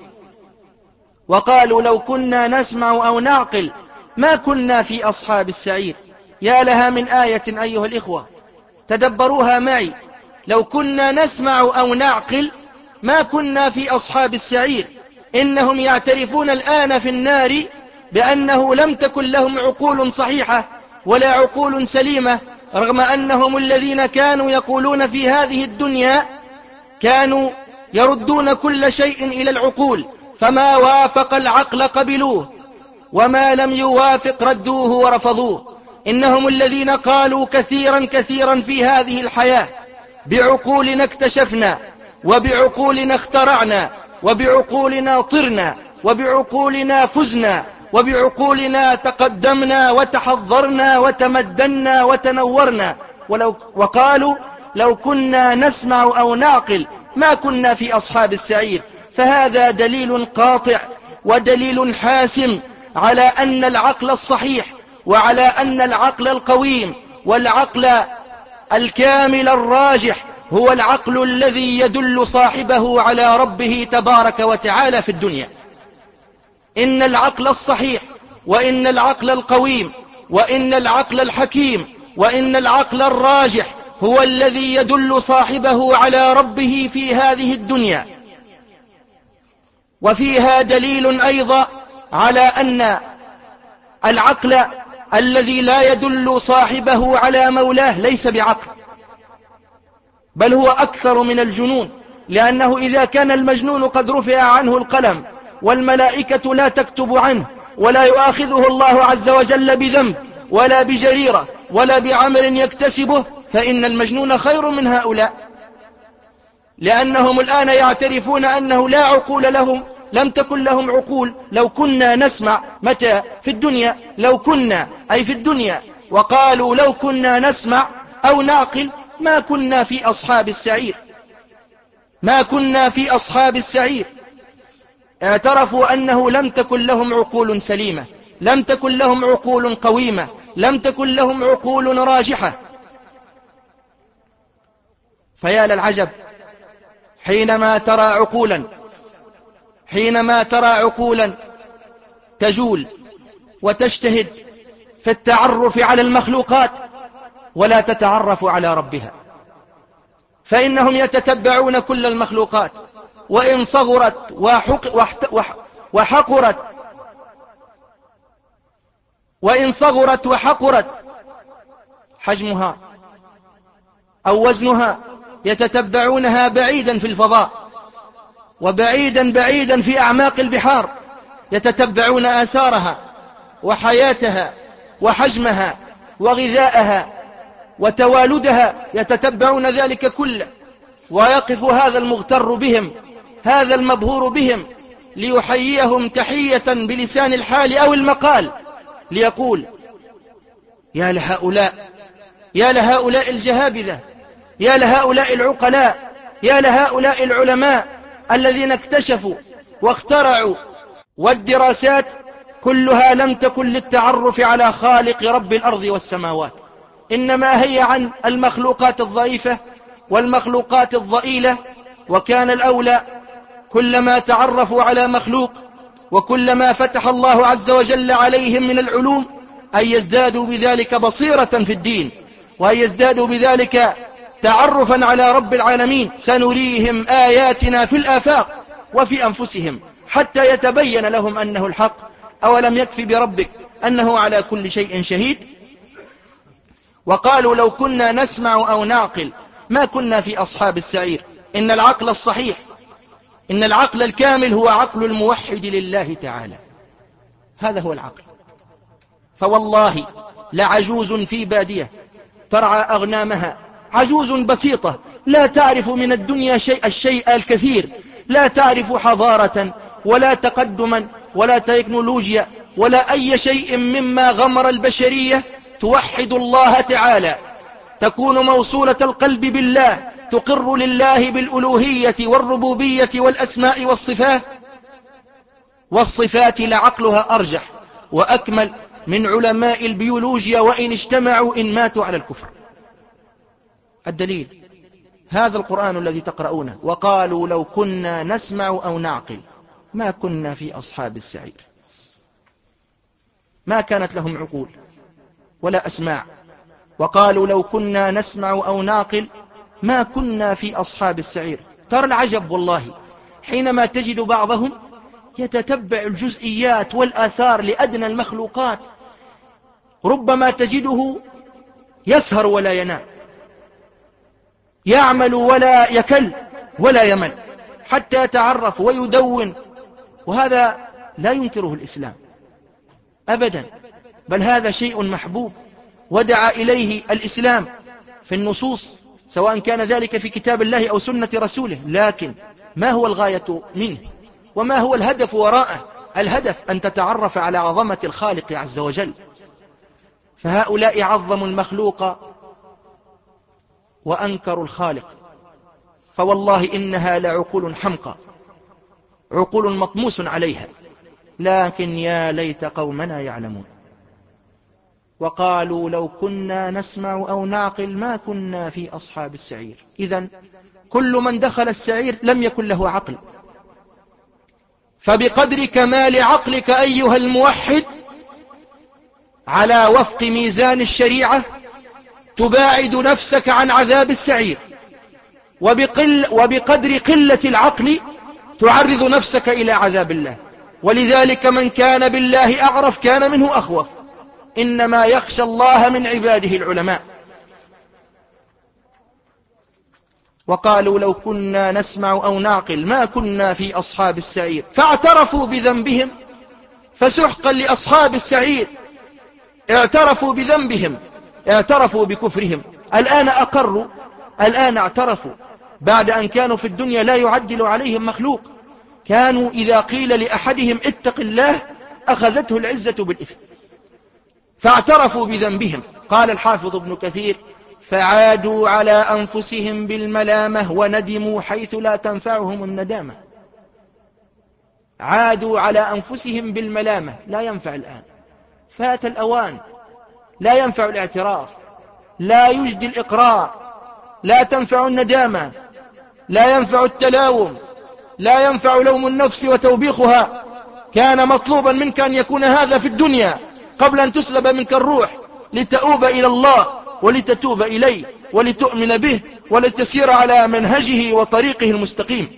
وقالوا لو كنا نسمع أو نعقل ما كنا في أصحاب السعير. يا لها من آية أيها الإخوة، تدبروها معي. لو كنا نسمع أو نعقل ما كنا في أصحاب السعير. إنهم يعترفون الآن في النار بأنه لم تكن لهم عقول صحيحة ولا عقول سليمة، رغم أنهم الذين كانوا يقولون في هذه الدنيا كانوا يردون كل شيء إلى العقول، فما وافق العقل قبلوه وما لم يوافق ردوه ورفضوه. إنهم الذين قالوا كثيرا كثيرا في هذه الحياة: بعقولنا اكتشفنا وبعقولنا اخترعنا وبعقولنا طرنا وبعقولنا فزنا وبعقولنا تقدمنا وتحضرنا وتمدنا وتنورنا. ولو وقالوا لو كنا نسمع أو نعقل ما كنا في أصحاب السعير. فهذا دليل قاطع ودليل حاسم على أن العقل الصحيح وعلى أن العقل القويم والعقل الكامل الراجح هو العقل الذي يدل صاحبه على ربه تبارك وتعالى في الدنيا. إن العقل الصحيح وإن العقل القويم وإن العقل الحكيم وإن العقل الراجح هو الذي يدل صاحبه على ربه في هذه الدنيا. وفيها دليل أيضا على أن العقل الذي لا يدل صاحبه على مولاه ليس بعقل، بل هو أكثر من الجنون، لأنه إذا كان المجنون قد رفع عنه القلم والملائكة لا تكتب عنه ولا يؤاخذه الله عز وجل بذنب ولا بجريرة ولا بعمل يكتسبه، فإن المجنون خير من هؤلاء، لأنهم الآن يعترفون أنه لا عقول لهم، لم تكن لهم عقول. لو كنا نسمع متى في الدنيا، لو كنا أي في الدنيا، وقالوا لو كنا نسمع أو نعقل ما كنا في أصحاب السعير، ما كنا في أصحاب السعير. اعترفوا أنه لم تكن لهم عقول سليمة، لم تكن لهم عقول قويمة، لم تكن لهم عقول راجحة. فيا للعجب حينما ترى عقولا حينما ترى عقولا تجول وتجتهد في التعرف على المخلوقات ولا تتعرف على ربها، فإنهم يتتبعون كل المخلوقات وإن صغرت وحق وح وحقرت وإن صغرت وحقرت حجمها أو وزنها، يتتبعونها بعيدا في الفضاء وبعيدا بعيدا في أعماق البحار، يتتبعون آثارها وحياتها وحجمها وغذاءها وتوالدها، يتتبعون ذلك كله. ويقف هذا المغتر بهم، هذا المبهور بهم، ليحييهم تحية بلسان الحال أو المقال، ليقول يا لهؤلاء يا لهؤلاء الجهابذة، يا لهؤلاء العقلاء، يا لهؤلاء العلماء الذين اكتشفوا واخترعوا، والدراسات كلها لم تكن للتعرف على خالق رب الأرض والسماوات، إنما هي عن المخلوقات الضعيفة والمخلوقات الضئيلة. وكان الأولى كلما تعرفوا على مخلوق وكلما فتح الله عز وجل عليهم من العلوم أن يزدادوا بذلك بصيرة في الدين، وأن يزدادوا بذلك تعرفا على رب العالمين. سنريهم آياتنا في الآفاق وفي أنفسهم حتى يتبين لهم أنه الحق. أولم يكفي بربك أنه على كل شيء شهيد. وقالوا لو كنا نسمع أو نعقل ما كنا في أصحاب السعير. إن العقل الصحيح، إن العقل الكامل هو عقل الموحد لله تعالى، هذا هو العقل. فوالله لعجوز في بادية ترعى أغنامها، عجوز بسيطة لا تعرف من الدنيا شيء الشيء الكثير، لا تعرف حضارة ولا تقدما ولا تكنولوجيا ولا أي شيء مما غمر البشرية، توحد الله تعالى، تكون موصولة القلب بالله، تقر لله بالألوهية والربوبية والأسماء والصفات والصفات لعقلها أرجح وأكمل من علماء البيولوجيا، وإن اجتمعوا إن ماتوا على الكفر. الدليل هذا القرآن الذي تقرؤونه. وقالوا لو كنا نسمع أو نعقل ما كنا في أصحاب السعير. ما كانت لهم عقول ولا أسماع. وقالوا لو كنا نسمع أو نعقل ما كنا في أصحاب السعير. ترى العجب والله حينما تجد بعضهم يتتبع الجزئيات والآثار لأدنى المخلوقات، ربما تجده يسهر ولا ينام، يعمل ولا يكل ولا يمل حتى يتعرف ويدون، وهذا لا ينكره الإسلام أبدا، بل هذا شيء محبوب ودعا إليه الإسلام في النصوص، سواء كان ذلك في كتاب الله أو سنة رسوله. لكن ما هو الغاية منه وما هو الهدف وراءه؟ الهدف أن تتعرف على عظمة الخالق عز وجل. فهؤلاء عظموا المخلوق وأنكروا الخالق. فوالله إنها لعقول حمقى، عقول مطموس عليها، لكن يا ليت قومنا يعلمون. وقالوا لو كنا نسمع أو نعقل ما كنا في أصحاب السعير. إذن كل من دخل السعير لم يكن له عقل. فبقدر كمال عقلك أيها الموحد على وفق ميزان الشريعة تباعد نفسك عن عذاب السعير، وبقل وبقدر قلة العقل تعرض نفسك إلى عذاب الله. ولذلك من كان بالله أعرف كان منه أخوف. إنما يخشى الله من عباده العلماء. وقالوا لو كنا نسمع أو نعقل ما كنا في أصحاب السعير، فاعترفوا بذنبهم فسحقا لأصحاب السعير. اعترفوا بذنبهم، اعترفوا بكفرهم، الآن أقروا، الآن اعترفوا، بعد أن كانوا في الدنيا لا يعدل عليهم مخلوق. كانوا إذا قيل لأحدهم اتق الله أخذته العزة بالإثم، فاعترفوا بذنبهم. قال الحافظ ابن كثير: فعادوا على أنفسهم بالملامة وندموا حيث لا تنفعهم الندامة. عادوا على أنفسهم بالملامة، لا ينفع الآن، فات الأوان، لا ينفع الاعتراف، لا يجدي الإقرار، لا تنفع الندامة، لا ينفع التلاوم، لا ينفع لوم النفس وتوبيخها. كان مطلوبا منك أن يكون هذا في الدنيا قبل أن تسلب منك الروح، لتؤوب إلى الله ولتتوب إليه ولتؤمن به ولتسير على منهجه وطريقه المستقيم.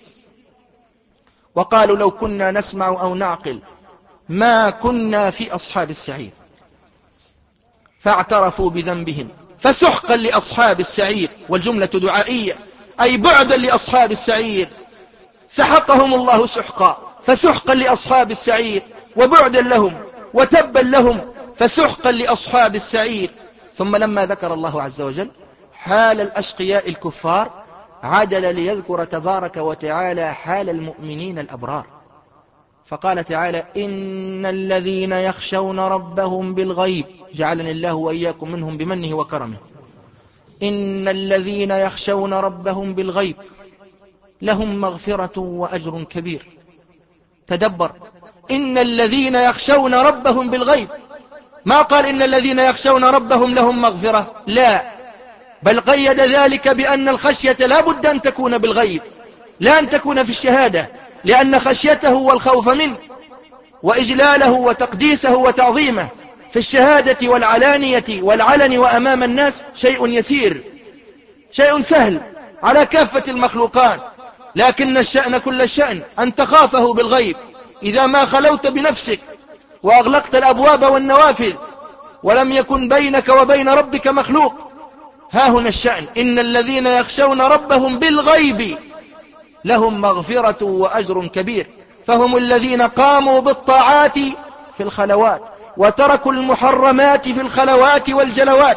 وقالوا لو كنا نسمع أو نعقل ما كنا في أصحاب السعير. فاعترفوا بذنبهم فسحقا لأصحاب السعير، والجملة دعائية أي بعدا لأصحاب السعير. سحقهم الله سحقا، فسحقا لأصحاب السعير وبعدا لهم وتبا لهم، فسحقا لأصحاب السعير. ثم لما ذكر الله عز وجل حال الأشقياء الكفار عدل ليذكر تبارك وتعالى حال المؤمنين الأبرار، فقال تعالى: إن الذين يخشون ربهم بالغيب، جعلني الله وإياكم منهم بمنه وكرمه، إن الذين يخشون ربهم بالغيب لهم مغفرة وأجر كبير. تدبر، إن الذين يخشون ربهم بالغيب، ما قال إن الذين يخشون ربهم لهم مغفرة، لا، بل قيد ذلك بأن الخشية لا بد أن تكون بالغيب، لا أن تكون في الشهادة، لأن خشيته والخوف منه وإجلاله وتقديسه وتعظيمه في الشهادة والعلانية والعلن وأمام الناس شيء يسير، شيء سهل على كافة المخلوقات، لكن الشأن كل الشأن أن تخافه بالغيب إذا ما خلوت بنفسك وأغلقت الأبواب والنوافذ ولم يكن بينك وبين ربك مخلوق. ها هنا الشأن، إن الذين يخشون ربهم بالغيب لهم مغفرة وأجر كبير، فهم الذين قاموا بالطاعات في الخلوات وتركوا المحرمات في الخلوات والجلوات.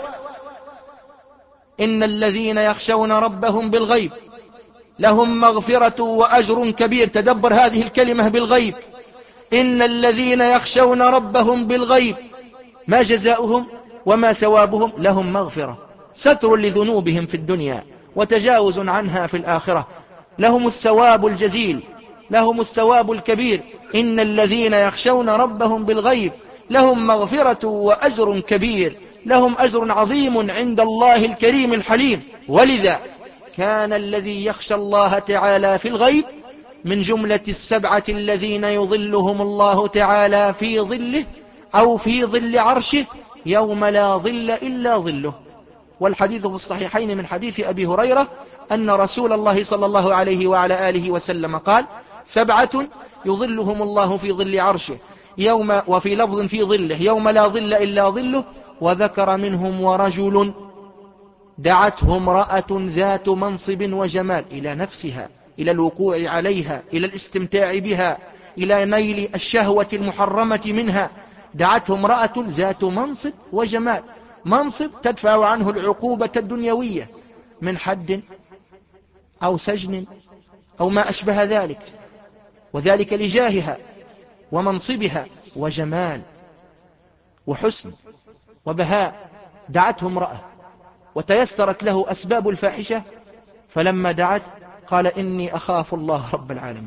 إن الذين يخشون ربهم بالغيب لهم مغفرة وأجر كبير. تدبر هذه الكلمة بالغيب، إن الذين يخشون ربهم بالغيب، ما جزاؤهم وما ثوابهم؟ لهم مغفرة، ستر لذنوبهم في الدنيا وتجاوز عنها في الآخرة، لهم الثواب الجزيل، لهم الثواب الكبير. إن الذين يخشون ربهم بالغيب لهم مغفرة وأجر كبير، لهم أجر عظيم عند الله الكريم الحليم. ولذا كان الذي يخشى الله تعالى في الغيب من جملة السبعة الذين يظلهم الله تعالى في ظله أو في ظل عرشه يوم لا ظل إلا ظله. والحديث في الصحيحين من حديث أبي هريرة أن رسول الله صلى الله عليه وعلى آله وسلم قال: سبعة يظلهم الله في ظل عرشه يوم، وفي لفظ في ظله، يوم لا ظل إلا ظله، وذكر منهم ورجل دعته امرأة ذات منصب وجمال إلى نفسها، إلى الوقوع عليها، إلى الاستمتاع بها، إلى نيل الشهوة المحرمة منها. دعته امرأة ذات منصب وجمال، منصب تدفع عنه العقوبة الدنيوية من حد أو سجن أو ما أشبه ذلك، وذلك لجاهها ومنصبها، وجمال وحسن وبهاء. دعته امرأة وتيسرت له أسباب الفاحشة، فلما دعت قال: إني أخاف الله رب العالمين.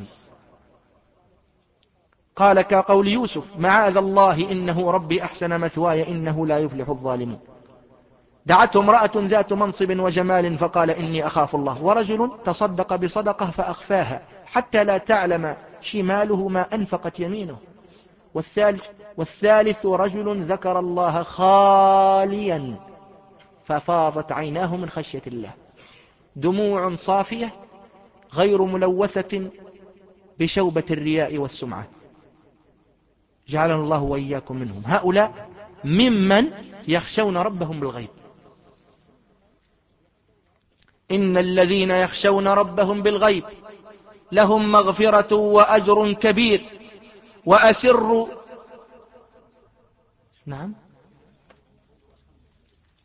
قال كقول يوسف: معاذ الله إنه ربي أحسن مثواي إنه لا يفلح الظالمون. دعته امرأة ذات منصب وجمال فقال: إني أخاف الله. ورجل تصدق بصدقة فأخفاها حتى لا تعلم شماله ما أنفقت يمينه. والثالث, والثالث رجل ذكر الله خاليا ففاضت عيناه من خشية الله، دموع صافية غير ملوثة بشوبة الرياء والسمعة. جعلنا الله وإياكم منهم. هؤلاء ممن يخشون ربهم بالغيب. إن الذين يخشون ربهم بالغيب لهم مغفرة وأجر كبير. وأسروا نعم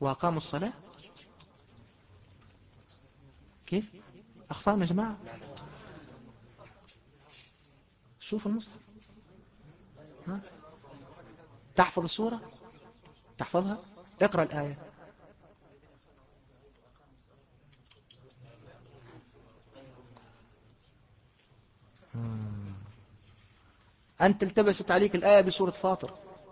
وأقاموا الصلاة. كيف أخصام يا جماعة؟ شوف المصحف. ها؟ تحفظ السورة؟ تحفظها؟ اقرأ الآية. أنت التبست عليك الآية بسورة فاطر،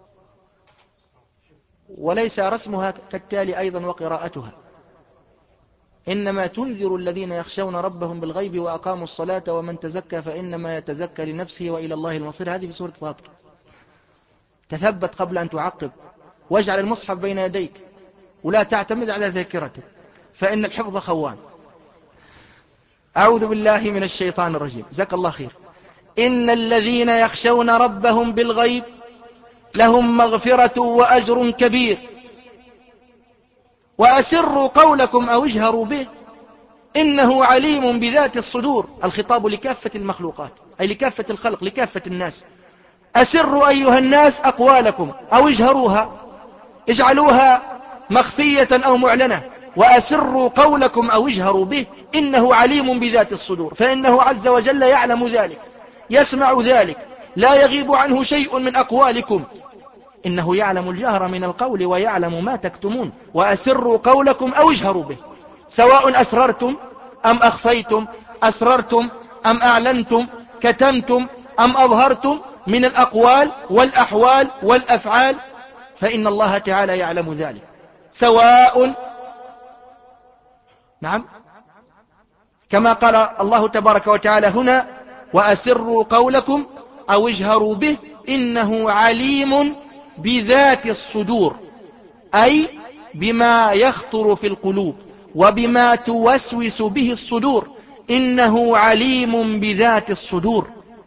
وليس رسمها كالتالي أيضا وقراءتها: إنما تنذر الذين يخشون ربهم بالغيب وأقاموا الصلاة ومن تزكى فإنما يتزكى لنفسه وإلى الله المصير. هذه في سورة فاطر. تثبت قبل أن تعقب، واجعل المصحف بين يديك، ولا تعتمد على ذاكرتك، فإن الحفظ خوان. أعوذ بالله من الشيطان الرجيم. جزاك الله خير. إن الذين يخشون ربهم بالغيب لهم مغفرة وأجر كبير وأسروا قولكم أو اجهروا به إنه عليم بذات الصدور. الخطاب لكافة المخلوقات، أي لكافة الخلق، لكافة الناس. أسروا أيها الناس أقوالكم أو اجهروها، اجعلوها مخفية أو معلنة. وأسروا قولكم أو اجهروا به إنه عليم بذات الصدور، فإنه عز وجل يعلم ذلك، يسمع ذلك، لا يغيب عنه شيء من أقوالكم. إنه يعلم الجهر من القول ويعلم ما تكتمون. وأسروا قولكم أو اجهروا به، سواء أسررتم أم أخفيتم، أسررتم أم أعلنتم، كتمتم أم أظهرتم من الأقوال والأحوال والأفعال، فإن الله تعالى يعلم ذلك سواء. نعم، كما قال الله تبارك وتعالى هنا: وأسروا قولكم أو اجهروا به إنه عليم بذات الصدور، أي بما يخطر في القلوب وبما توسوس به الصدور. إنه عليم بذات الصدور.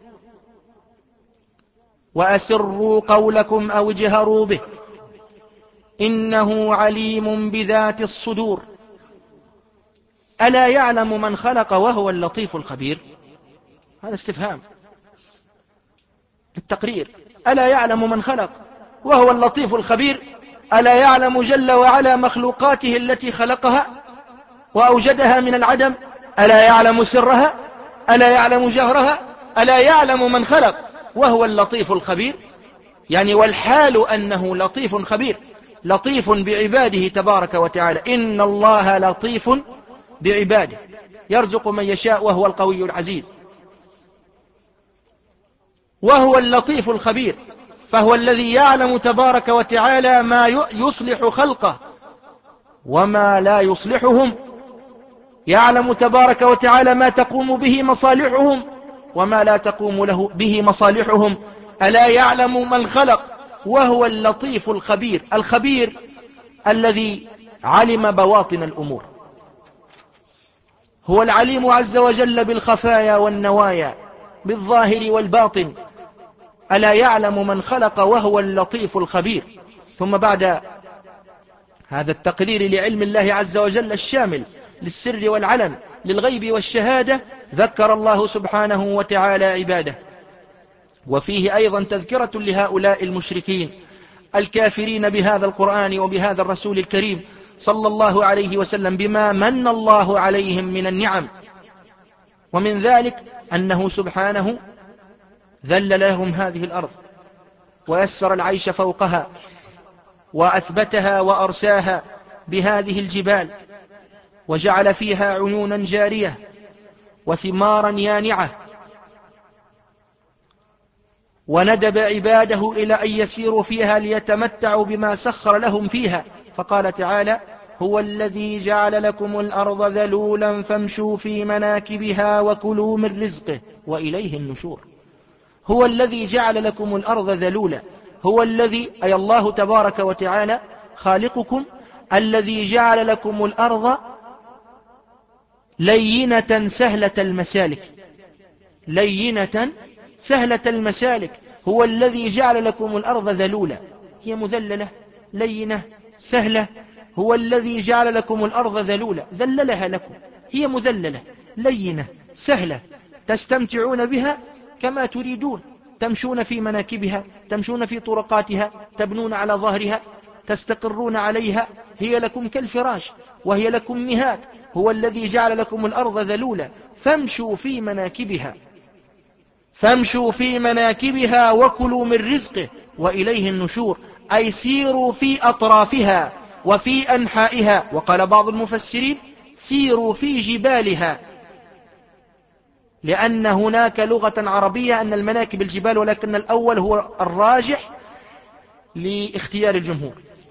وأسروا قولكم أو اجهروا به إنه عليم بذات الصدور. ألا يعلم من خلق وهو اللطيف الخبير؟ هذا استفهام للتقرير. ألا يعلم من خلق وهو اللطيف الخبير؟ ألا يعلم جل وعلا مخلوقاته التي خلقها وأوجدها من العدم؟ ألا يعلم سرها؟ ألا يعلم جهرها؟ ألا يعلم من خلق وهو اللطيف الخبير؟ يعني والحال أنه لطيف خبير، لطيف بعباده تبارك وتعالى. إن الله لطيف بعباده، يرزق من يشاء وهو القوي العزيز. وهو اللطيف الخبير، فهو الذي يعلم تبارك وتعالى ما يصلح خلقه وما لا يصلحهم. يعلم تبارك وتعالى ما تقوم به مصالحهم وما لا تقوم له به مصالحهم. ألا يعلم من خلق وهو اللطيف الخبير. الخبير الذي علم بواطن الأمور، هو العليم عز وجل بالخفايا والنوايا، بالظاهر والباطن. ألا يعلم من خلق وهو اللطيف الخبير. ثم بعد هذا التقرير لعلم الله عز وجل الشامل للسر والعلن، للغيب والشهادة، ذكر الله سبحانه وتعالى عباده. وفيه أيضا تذكرة لهؤلاء المشركين الكافرين بهذا القرآن وبهذا الرسول الكريم صلى الله عليه وسلم بما من الله عليهم من النعم. ومن ذلك أنه سبحانه ذلل لهم هذه الأرض ويسر العيش فوقها وأثبتها وأرساها بهذه الجبال، وجعل فيها عيونا جارية وثمارا يانعة، وندب عباده إلى أن يسيروا فيها ليتمتعوا بما سخر لهم فيها. فقال تعالى: هو الذي جعل لكم الأرض ذلولا فامشوا في مناكبها وكلوا من رزقه وإليه النشور. هو الذي جعل لكم الأرض ذلولا، هو الذي، أي الله تبارك وتعالى خالقكم، الذي جعل لكم الأرض لينة سهلة المسالك، لينة سهلة المسالك. هو الذي جعل لكم الأرض ذلولا، هي مذللة لينة سهلة. هو الذي جعل لكم الأرض ذلولا، ذللها لكم، هي مذللة لينة سهلة، تستمتعون بها كما تريدون، تمشون في مناكبها، تمشون في طرقاتها، تبنون على ظهرها، تستقرون عليها هي لكم كالفراش وهي لكم مهاد. هو الذي جعل لكم الأرض ذلولا فامشوا في مناكبها فامشوا في مناكبها وكلوا من رزقه وإليه النشور، أي سيروا في أطرافها وفي أنحائها. وقال بعض المفسرين سيروا في جبالها، لأن هناك لغة عربية أن المناكب الجبال، ولكن الأول هو الراجح لاختيار الجمهور.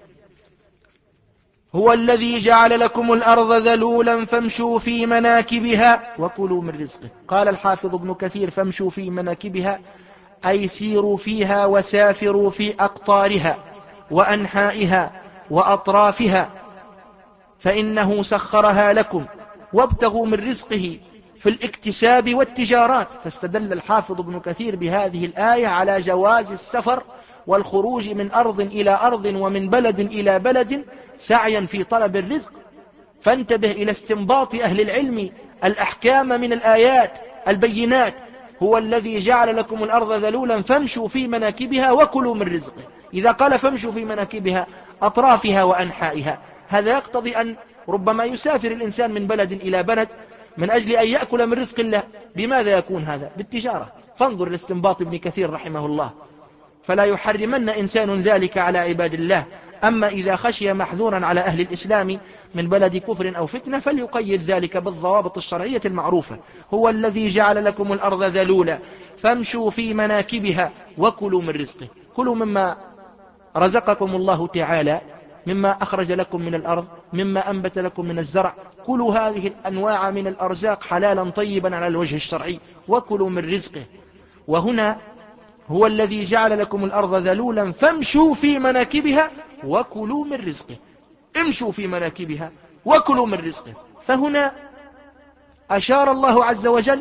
هو الذي جعل لكم الأرض ذلولا فامشوا في مناكبها وكلوا من رزقه. قال الحافظ ابن كثير فامشوا في مناكبها أي سيروا فيها وسافروا في أقطارها وأنحائها وأطرافها، فإنه سخرها لكم وابتغوا من رزقه في الاكتساب والتجارات. فاستدل الحافظ ابن كثير بهذه الآية على جواز السفر والخروج من أرض إلى أرض ومن بلد إلى بلد سعيا في طلب الرزق. فانتبه إلى استنباط أهل العلم الأحكام من الآيات البينات. هو الذي جعل لكم الأرض ذلولا فامشوا في مناكبها وكلوا من رزقه. إذا قال فامشوا في مناكبها أطرافها وأنحائها، هذا يقتضي أن ربما يسافر الإنسان من بلد إلى بلد من أجل أن يأكل من رزق الله. بماذا يكون هذا؟ بالتجارة. فانظر لاستنباط ابن كثير رحمه الله. فلا يحرمن إنسان ذلك على عباد الله. أما إذا خشي محذورا على أهل الإسلام من بلد كفر أو فتنة فليقيد ذلك بالضوابط الشرعية المعروفة. هو الذي جعل لكم الأرض ذلولا فامشوا في مناكبها وكلوا من رزقه. كلوا مما رزقكم الله تعالى، مما أخرج لكم من الأرض، مما أنبت لكم من الزرع. كلوا هذه الأنواع من الأرزاق حلالا طيبا على الوجه الشرعي وكلوا من رزقه. وهنا هو الذي جعل لكم الأرض ذلولا فامشوا في مناكبها وكلوا من رزقه. امشوا في مناكبها وكلوا من رزقه. فهنا أشار الله عز وجل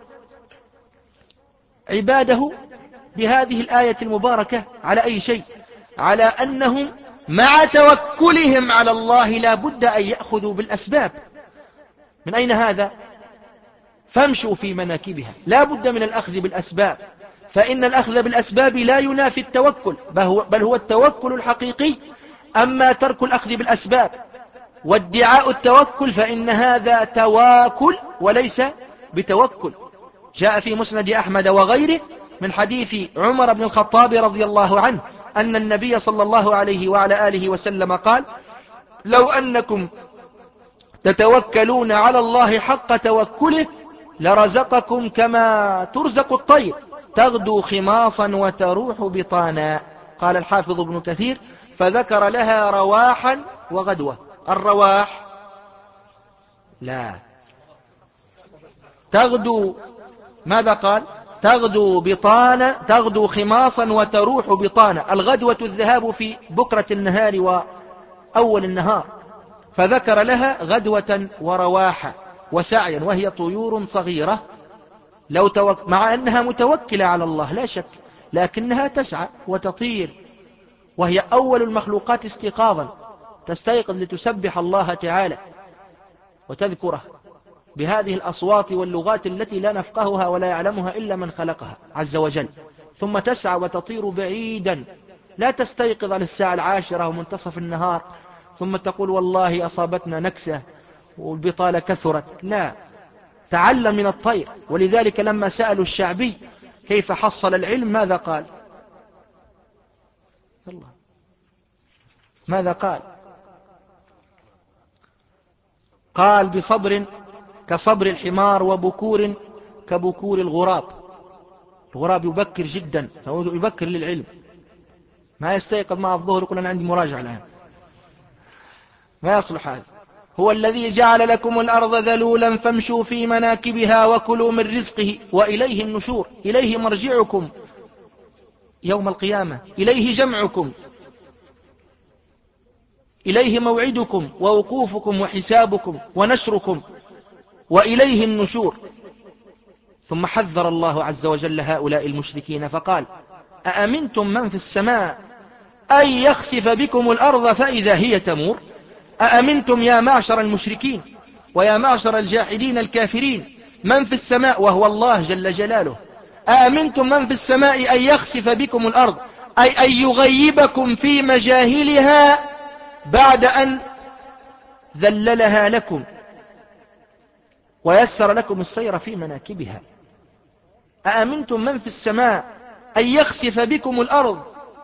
عباده بهذه الآية المباركة على أي شيء؟ على أنهم مع توكلهم على الله لا بد أن يأخذوا بالأسباب. من أين هذا؟ فامشوا في مناكبها، لا بد من الأخذ بالأسباب، فإن الأخذ بالأسباب لا ينافي التوكل، بل هو التوكل الحقيقي. أما ترك الأخذ بالأسباب وادعاء التوكل فإن هذا تواكل وليس بتوكل. جاء في مسند أحمد وغيره من حديث عمر بن الخطاب رضي الله عنه أن النبي صلى الله عليه وعلى آله وسلم قال: لو أنكم تتوكلون على الله حق توكله لرزقكم كما ترزق الطير تغدو خماصا وتروح بطانا. قال الحافظ ابن كثير: فذكر لها رواحا وغدوة. الرواح لا تغدو، ماذا قال؟ تغدو بطانا، تغدو خماصا وتروح بطانا. الغدوة الذهاب في بكرة النهار وأول النهار، فذكر لها غدوة ورواحة وسعيا، وهي طيور صغيرة لو توك... مع أنها متوكلة على الله لا شك، لكنها تسعى وتطير، وهي أول المخلوقات استيقاظا، تستيقظ لتسبح الله تعالى وتذكره بهذه الأصوات واللغات التي لا نفقهها ولا يعلمها إلا من خلقها عز وجل. ثم تسعى وتطير بعيدا، لا تستيقظ للساعة العاشرة ومنتصف النهار ثم تقول والله أصابتنا نكسة والبطالة كثرت. لا، تعلم من الطير. ولذلك لما سألوا الشعبي كيف حصل العلم ماذا قال؟ الله ماذا قال؟ قال: بصبر كصبر الحمار وبكور كبكور الغراب. الغراب يبكر جدا، فهو يبكر للعلم، ما يستيقظ مع الظهر يقول أنا عندي مراجعة الآن، ما يصلح هذا. هو الذي جعل لكم الأرض ذلولا فامشوا في مناكبها وكلوا من رزقه وإليه النشور. إليه مرجعكم يوم القيامة، إليه جمعكم، إليه موعدكم ووقوفكم وحسابكم ونشركم، وإليه النشور. ثم حذر الله عز وجل هؤلاء المشركين فقال: أأمنتم من في السماء أن يخسف بكم الأرض فإذا هي تمور. أأمنتم يا معشر المشركين ويا معشر الجاحدين الكافرين من في السماء، وهو الله جل جلاله، أأمنتم من في السماء أن يخسف بكم الأرض أي أن يغيبكم في مجاهلها بعد أن ذللها لكم ويسر لكم السير في مناكبها. أأمنتم من في السماء أن يخسف بكم الأرض،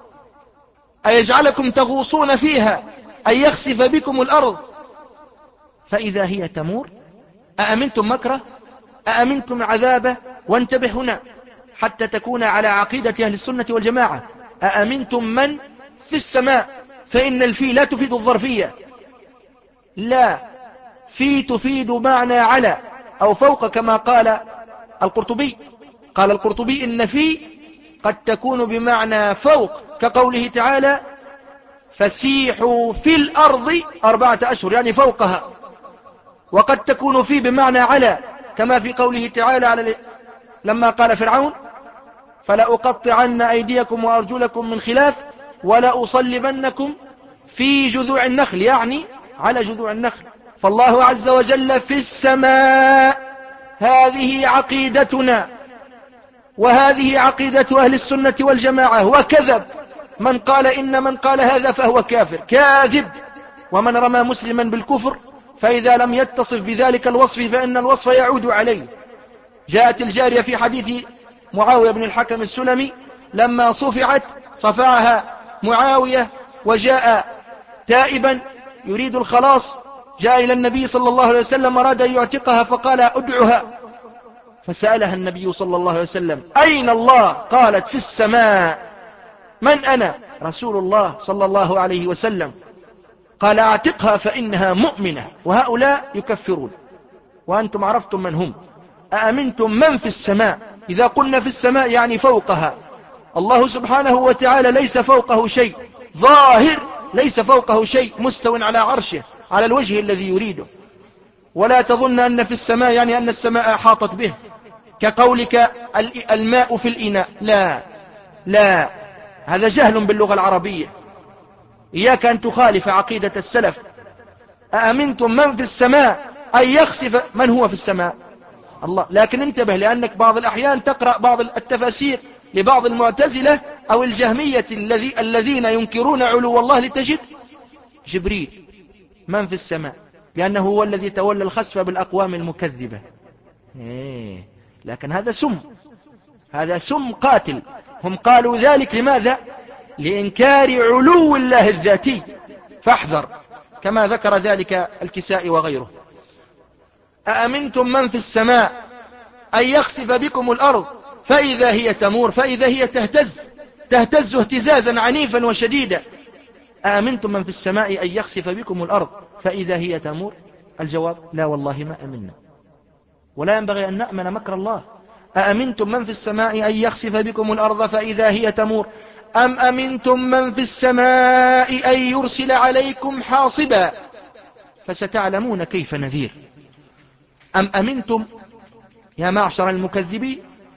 أن يجعلكم تغوصون فيها، أن يخسف بكم الأرض فإذا هي تمور. أأمنتم مكره، أأمنتم عذابه. وانتبه هنا حتى تكون على عقيدة أهل السنة والجماعة. أأمنتم من في السماء، فإن الفي لا تفيد الظرفية، لا، في تفيد معنى على أو فوق، كما قال القرطبي. قال القرطبي إن في قد تكون بمعنى فوق، كقوله تعالى فسيحوا في الأرض أربعة أشهر، يعني فوقها. وقد تكون في بمعنى على، كما في قوله تعالى على لما قال فرعون فلأقطعن أيديكم وأرجلكم من خلاف ولأصلبنكم في جذوع النخل، يعني على جذوع النخل. فالله عز وجل في السماء، هذه عقيدتنا وهذه عقيدة أهل السنة والجماعة. وكذب من قال إن من قال هذا فهو كافر، كاذب. ومن رمى مسلما بالكفر فإذا لم يتصف بذلك الوصف فإن الوصف يعود عليه. جاءت الجارية في حديث معاوية بن الحكم السلمي لما صفعت صفعها معاوية وجاء تائبا يريد الخلاص، جاء إلى النبي صلى الله عليه وسلم أراد أن يعتقها فقال ادعها، فسألها النبي صلى الله عليه وسلم أين الله؟ قالت في السماء. من أنا؟ رسول الله صلى الله عليه وسلم. قال اعتقها فإنها مؤمنة. وهؤلاء يكفرون، وأنتم عرفتم من هم. أأمنتم من في السماء، إذا قلنا في السماء يعني فوقها. الله سبحانه وتعالى ليس فوقه شيء ظاهر، ليس فوقه شيء، مستو على عرشه على الوجه الذي يريده. ولا تظن أن في السماء يعني أن السماء أحاطت به، كقولك الماء في الإناء، لا لا، هذا جهل باللغة العربية. إياك أن تخالف عقيدة السلف. أأمنتم من في السماء أن يخسف. من هو في السماء؟ الله. لكن انتبه، لأنك بعض الأحيان تقرأ بعض التفاسير لبعض المعتزلة أو الجهمية الذي الذين ينكرون علو الله لتجد جبريل من في السماء، لأنه هو الذي تولى الخسف بالأقوام المكذبة. إيه. لكن هذا سم، هذا سم قاتل. هم قالوا ذلك لماذا؟ لإنكار علو الله الذاتي، فاحذر، كما ذكر ذلك الكسائي وغيره. أأمنتم من في السماء أن يخسف بكم الأرض فإذا هي تمور، فإذا هي تهتز، تهتز اهتزازا عنيفا وشديدا. أأمنتم من في السماء أن يخسف بكم الأرض فإذا هي تمور؟ الجواب لا والله ما أمنا، ولا ينبغي أن نأمن مكر الله. أأمنتم من في السماء أن يخسف بكم الأرض فإذا هي تمور أم أمنتم من في السماء أن يرسل عليكم حاصبا فستعلمون كيف نذير. أم أمنتم يا معشر المكذبين،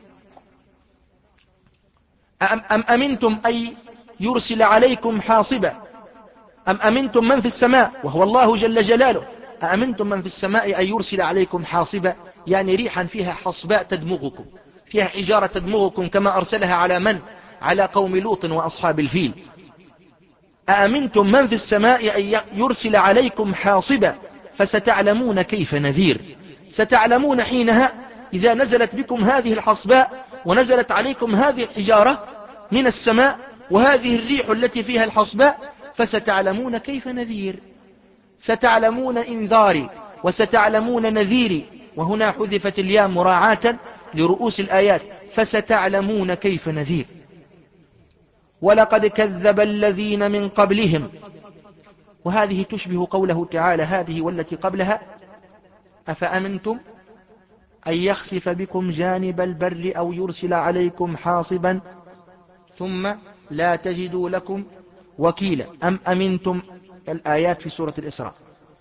أم, أم أمنتم أن يرسل عليكم حاصبا، أم أمنتم من في السماء وهو الله جل جلاله. أأمنتم من في السماء أن يرسل عليكم حاصبا، يعني ريحا فيها حصباء تدمغكم، فيها حجارة تدمغكم، كما أرسلها على من؟ على قوم لوط وأصحاب الفيل. أأمنتم من في السماء أن يرسل عليكم حاصبا فستعلمون كيف نذير. ستعلمون حينها إذا نزلت بكم هذه الحصباء ونزلت عليكم هذه الحجارة من السماء وهذه الريح التي فيها الحصباء، فستعلمون كيف نذير. ستعلمون إنذاري وستعلمون نذيري، وهنا حذفت الياء مراعاة لرؤوس الآيات، فستعلمون كيف نذير. ولقد كذب الذين من قبلهم، وهذه تشبه قوله تعالى هذه والتي قبلها أفأمنتم أن يخسف بكم جانب البر أو يرسل عليكم حاصبا ثم لا تجدوا لكم وكيلا. أم أمنتم، الآيات في سورة الإسراء.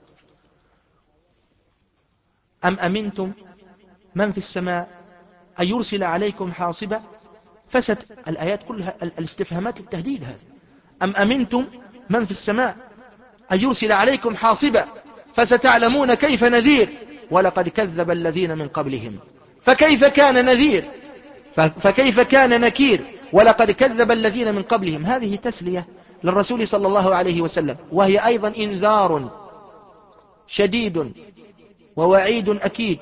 أم أمنتم من في السماء أن يرسل عليكم حاصبا فست الآيات كلها الاستفهامات التهديد هذه. أم أمنتم من في السماء أن يرسل عليكم حاصبا فستعلمون كيف نذير. ولقد كذب الذين من قبلهم فكيف كان نذير، فكيف كان نكير. ولقد كذب الذين من قبلهم، هذه تسلية للرسول صلى الله عليه وسلم، وهي أيضا إنذار شديد ووعيد أكيد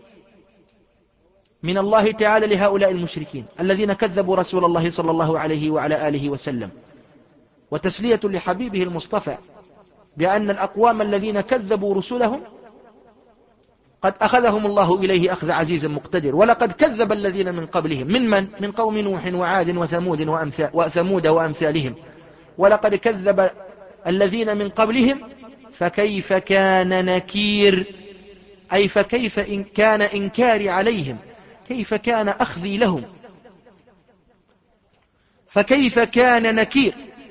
من الله تعالى لهؤلاء المشركين الذين كذبوا رسول الله صلى الله عليه وعلى آله وسلم، وتسلية لحبيبه المصطفى بأن الأقوام الذين كذبوا رسلهم قد أخذهم الله إليه أخذ عزيز مقتدر. ولقد كذب الذين من قبلهم، من من؟ من قوم نوح وعاد وثمود وأمثال وثمود وأمثالهم. ولقد كذب الذين من قبلهم فكيف كان نكير، أي فكيف إن كان إنكاري عليهم، كيف كان أخذي لهم، فكيف كان نكير.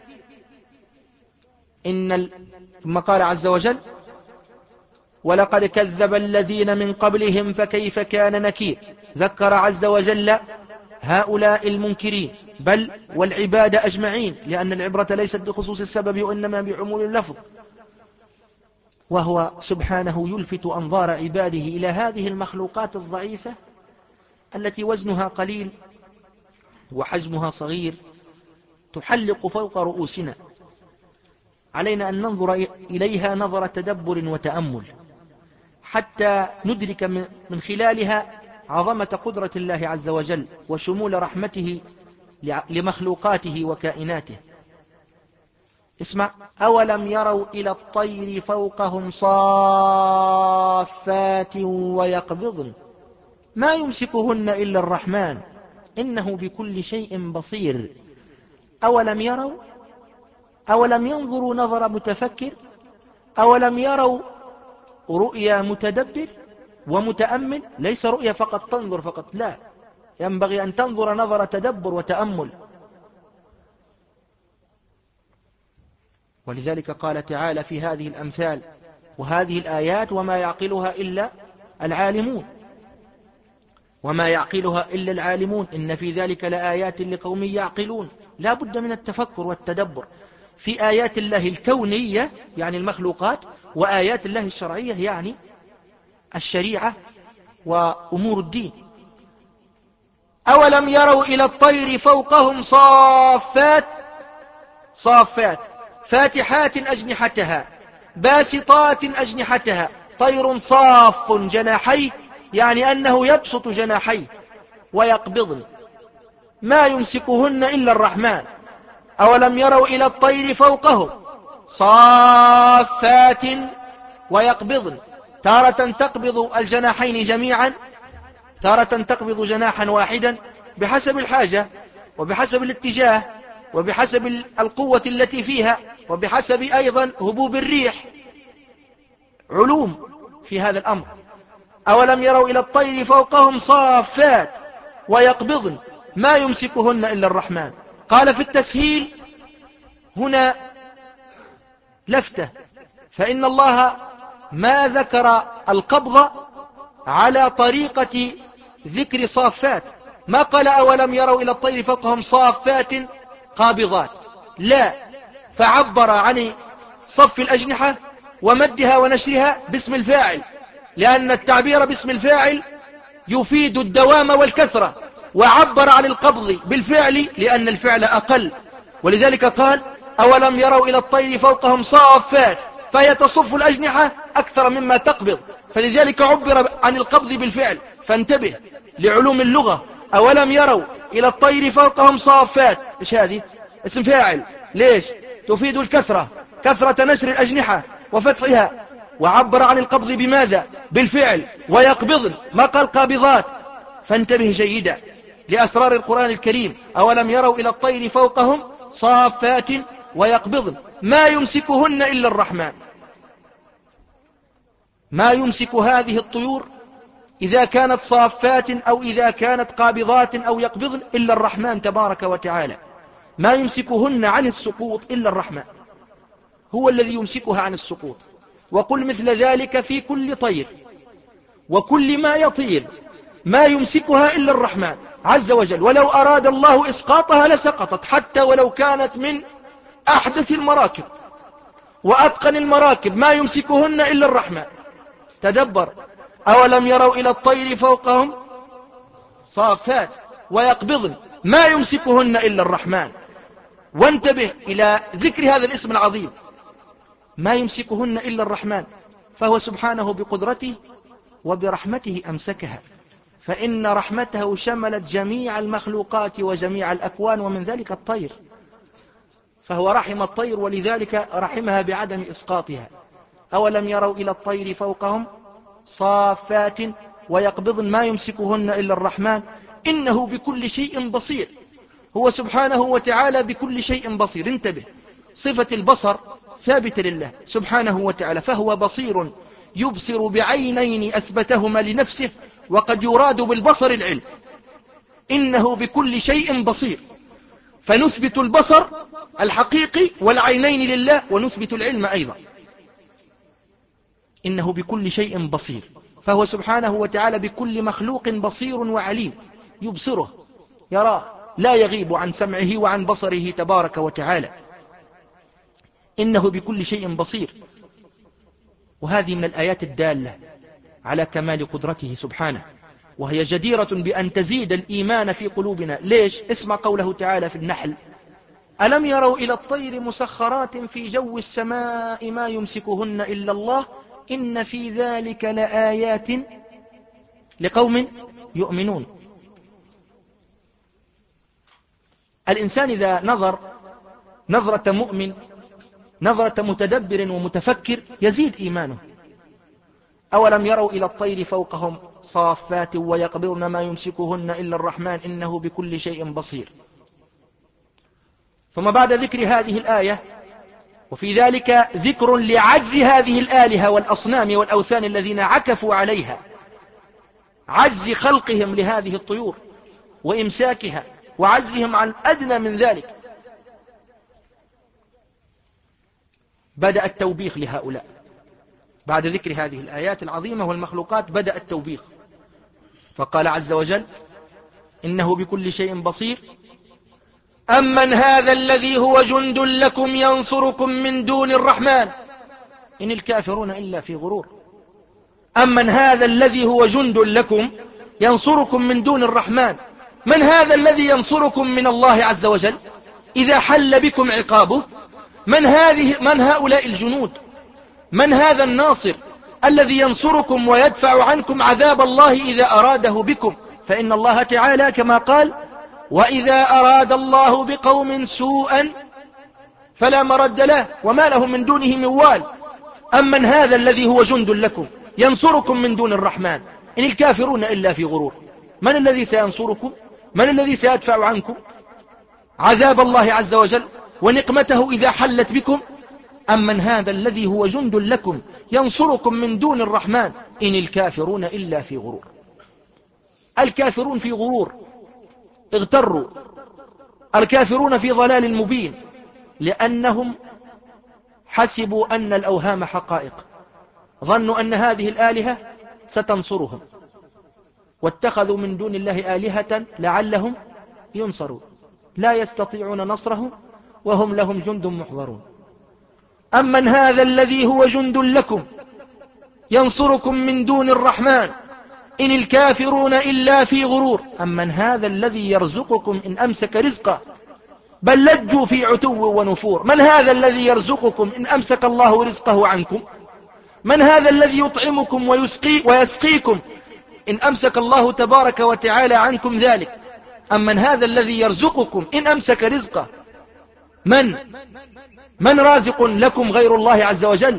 إن ال... ثم قال عز وجل ولقد كذب الذين من قبلهم فكيف كان نكير. ذكر عز وجل هؤلاء المنكرين بل والعباد أجمعين، لأن العبرة ليست بخصوص السبب وإنما بعموم اللفظ، وهو سبحانه يلفت أنظار عباده إلى هذه المخلوقات الضعيفة التي وزنها قليل وحجمها صغير تحلق فوق رؤوسنا. علينا أن ننظر إليها نظر تدبر وتأمل حتى ندرك من خلالها عظمة قدرة الله عز وجل وشمول رحمته لمخلوقاته وكائناته. اسمع: أولم يروا إلى الطير فوقهم صافات ويقبضن ما يمسكهن إلا الرحمن إنه بكل شيء بصير. أولم يروا، أولم ينظروا نظر متفكر، أولم يروا رؤيا متدبر ومتأمل، ليس رؤيا فقط تنظر فقط، لا، ينبغي أن تنظر نظر تدبر وتأمل. ولذلك قال تعالى في هذه الأمثال وهذه الآيات وما يعقلها إلا العالمون، وما يعقلها إلا العالمون، إن في ذلك لآيات لقوم يعقلون. لا بد من التفكر والتدبر في آيات الله الكونية يعني المخلوقات، وآيات الله الشرعية يعني الشريعة وأمور الدين. أولم يروا إلى الطير فوقهم صافات، صافات فاتحات أجنحتها باسطات أجنحتها، طير صاف جناحيه يعني أنه يبسط جناحيه، ويقبضن ما يمسكهن إلا الرحمن. أولم يروا إلى الطير فوقهم صافات ويقبضن، تارة تقبض الجناحين جميعا، تارة تقبض جناحا واحدا بحسب الحاجة وبحسب الاتجاه وبحسب القوة التي فيها وبحسب أيضا هبوب الريح، علوم في هذا الأمر. أولم يروا إلى الطير فوقهم صافات ويقبضن ما يمسكهن إلا الرحمن. قال في التسهيل هنا لفتة، فإن الله ما ذكر القبض على طريقة ذكر صافات، ما قال أولم يروا إلى الطير فوقهم صافات قابضات، لا، فعبر عن صف الأجنحة ومدها ونشرها باسم الفاعل، لأن التعبير باسم الفاعل يفيد الدوام والكثرة، وعبر عن القبض بالفعل لأن الفعل أقل، ولذلك قال أولم يروا إلى الطير فوقهم صافات، فهي تصف الأجنحة أكثر مما تقبض، فلذلك عبر عن القبض بالفعل. فانتبه لعلوم اللغة. أولم يروا إلى الطير فوقهم صافات، إيش هذه؟ اسم فاعل، ليش؟ تفيد الكثرة، كثرة نشر الأجنحة وفتحها، وعبر عن القبض بماذا؟ بالفعل. ويقبضن ما قال قابضات. فانتبه جيدا لأسرار القرآن الكريم. أولم يروا إلى الطير فوقهم صافات ويقبضن ما يمسكهن إلا الرحمن. ما يمسك هذه الطيور إذا كانت صافات أو إذا كانت قابضات أو يقبضن إلا الرحمن تبارك وتعالى. ما يمسكهن عن السقوط إلا الرحمن، هو الذي يمسكها عن السقوط. وقل مثل ذلك في كل طير وكل ما يطير، ما يمسكها إلا الرحمن عز وجل. ولو أراد الله إسقاطها لسقطت، حتى ولو كانت من أحدث المراكب وأتقن المراكب، ما يمسكهن إلا الرحمن. تدبر. أولم يروا إلى الطير فوقهم صافات ويقبضن ما يمسكهن إلا الرحمن. وانتبه إلى ذكر هذا الاسم العظيم، ما يمسكهن إلا الرحمن، فهو سبحانه بقدرته وبرحمته أمسكها، فإن رحمته شملت جميع المخلوقات وجميع الأكوان، ومن ذلك الطير، فهو رحم الطير ولذلك رحمها بعدم إسقاطها. أولم يروا إلى الطير فوقهم صافات ويقبضن ما يمسكهن إلا الرحمن إنه بكل شيء بصير. هو سبحانه وتعالى بكل شيء بصير. انتبه، صفة البصر ثابتة لله سبحانه وتعالى، فهو بصير يبصر بعينين أثبتهما لنفسه، وقد يراد بالبصر العلم. إنه بكل شيء بصير، فنثبت البصر الحقيقي والعينين لله، ونثبت العلم أيضا. إنه بكل شيء بصير، فهو سبحانه وتعالى بكل مخلوق بصير وعليم، يبصره يراه، لا يغيب عن سمعه وعن بصره تبارك وتعالى. إنه بكل شيء بصير، وهذه من الآيات الدالة على كمال قدرته سبحانه، وهي جديرة بأن تزيد الإيمان في قلوبنا. ليش؟ اسمع قوله تعالى في النحل: ألم يروا إلى الطير مسخرات في جو السماء ما يمسكهن إلا الله إن في ذلك لآيات لقوم يؤمنون. الإنسان إذا نظر نظرة مؤمن، نظرة متدبر ومتفكر، يزيد إيمانه. أولم يروا إلى الطير فوقهم صافات ويقبضن ما يمسكهن إلا الرحمن إنه بكل شيء بصير. ثم بعد ذكر هذه الآية، وفي ذلك ذكر لعجز هذه الآلهة والأصنام والأوثان الذين عكفوا عليها، عجز خلقهم لهذه الطيور وإمساكها، وعجزهم عن أدنى من ذلك، بدأ التوبيخ لهؤلاء. بعد ذكر هذه الآيات العظيمة والمخلوقات بدأ التوبيخ، فقال عز وجل: إنه بكل شيء بصير. أمن هذا الذي هو جند لكم ينصركم من دون الرحمن إن الكافرون إلا في غرور. أمن هذا الذي هو جند لكم ينصركم من دون الرحمن، من هذا الذي ينصركم من الله عز وجل إذا حل بكم عقابه؟ من هذه من هؤلاء الجنود؟ من هذا الناصر الذي ينصركم ويدفع عنكم عذاب الله إذا أراده بكم؟ فإن الله تعالى كما قال: وإذا أراد الله بقوم سوءا فلا مرد له وما لهم من دونه من وال. أمن هذا الذي هو جند لكم ينصركم من دون الرحمن إن الكافرون إلا في غرور. من الذي سينصركم؟ من الذي سيدفع عنكم عذاب الله عز وجل ونقمته إذا حلت بكم؟ أمن هذا الذي هو جند لكم ينصركم من دون الرحمن إن الكافرون إلا في غرور. الكافرون في غرور، اغتروا. الكافرون في ضلال مبين، لأنهم حسبوا أن الأوهام حقائق، ظنوا أن هذه الآلهة ستنصرهم، واتخذوا من دون الله آلهة لعلهم ينصرون، لا يستطيعون نصرهم وهم لهم جند محضرون. أمن هذا الذي هو جند لكم ينصركم من دون الرحمن إن الكافرون إلا في غرور. أمن هذا الذي يرزقكم إن أمسك رزقه بل لجوا في عتو ونفور. من هذا الذي يرزقكم إن أمسك الله رزقه عنكم؟ من هذا الذي يطعمكم ويسقي ويسقيكم إن أمسك الله تبارك وتعالى عنكم ذلك؟ أمن هذا الذي يرزقكم إن أمسك رزقه؟ من من رازق لكم غير الله عز وجل؟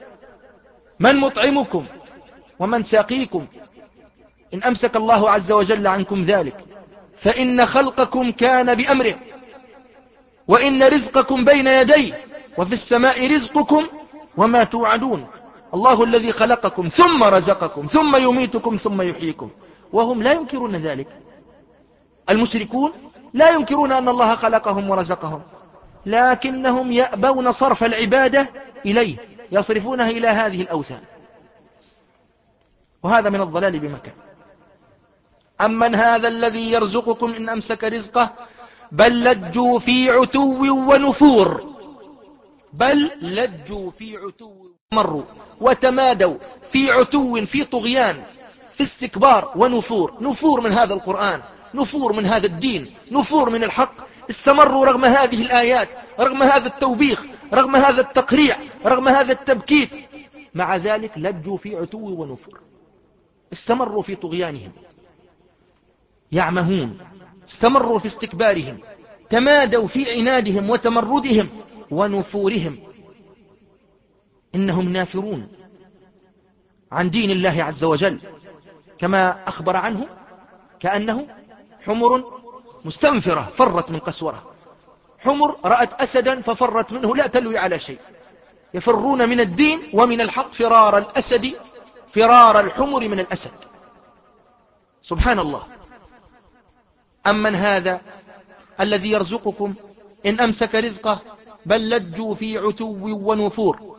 من مطعمكم ومن ساقيكم إن أمسك الله عز وجل عنكم ذلك؟ فإن خلقكم كان بأمره، وإن رزقكم بين يديه، وفي السماء رزقكم وما توعدون. الله الذي خلقكم ثم رزقكم ثم يميتكم ثم يحييكم، وهم لا ينكرون ذلك. المشركون لا ينكرون أن الله خلقهم ورزقهم، لكنهم يأبون صرف العبادة إليه، يصرفونها إلى هذه الأوثان، وهذا من الضلال بمكان. أمن هذا الذي يرزقكم إن أمسك رزقه بل لجوا في عتو ونفور. بل لجوا في عتو، مروا وتمادوا في عتو، في طغيان، في استكبار ونفور. نفور من هذا القرآن، نفور من هذا الدين، نفور من الحق، استمروا رغم هذه الآيات، رغم هذا التوبيخ، رغم هذا التقريع، رغم هذا التبكيت، مع ذلك لجوا في عتو ونفور، استمروا في طغيانهم، يعمهون، استمروا في استكبارهم، تمادوا في عنادهم وتمردهم ونفورهم. إنهم نافرون عن دين الله عز وجل، كما أخبر عنه كأنه حمر مستنفرة فرت من قسورة، حمر رأت أسدا ففرت منه لا تلوي على شيء، يفرون من الدين ومن الحق فرار الأسد فرار الحمر من الأسد. سبحان الله. أمن هذا الذي يرزقكم إن أمسك رزقه بل لجوا في عتو ونفور.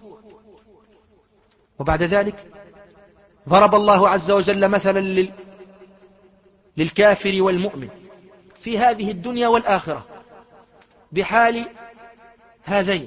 وبعد ذلك ضرب الله عز وجل مثلا لل... للكافر والمؤمن في هذه الدنيا والآخرة بحال هذين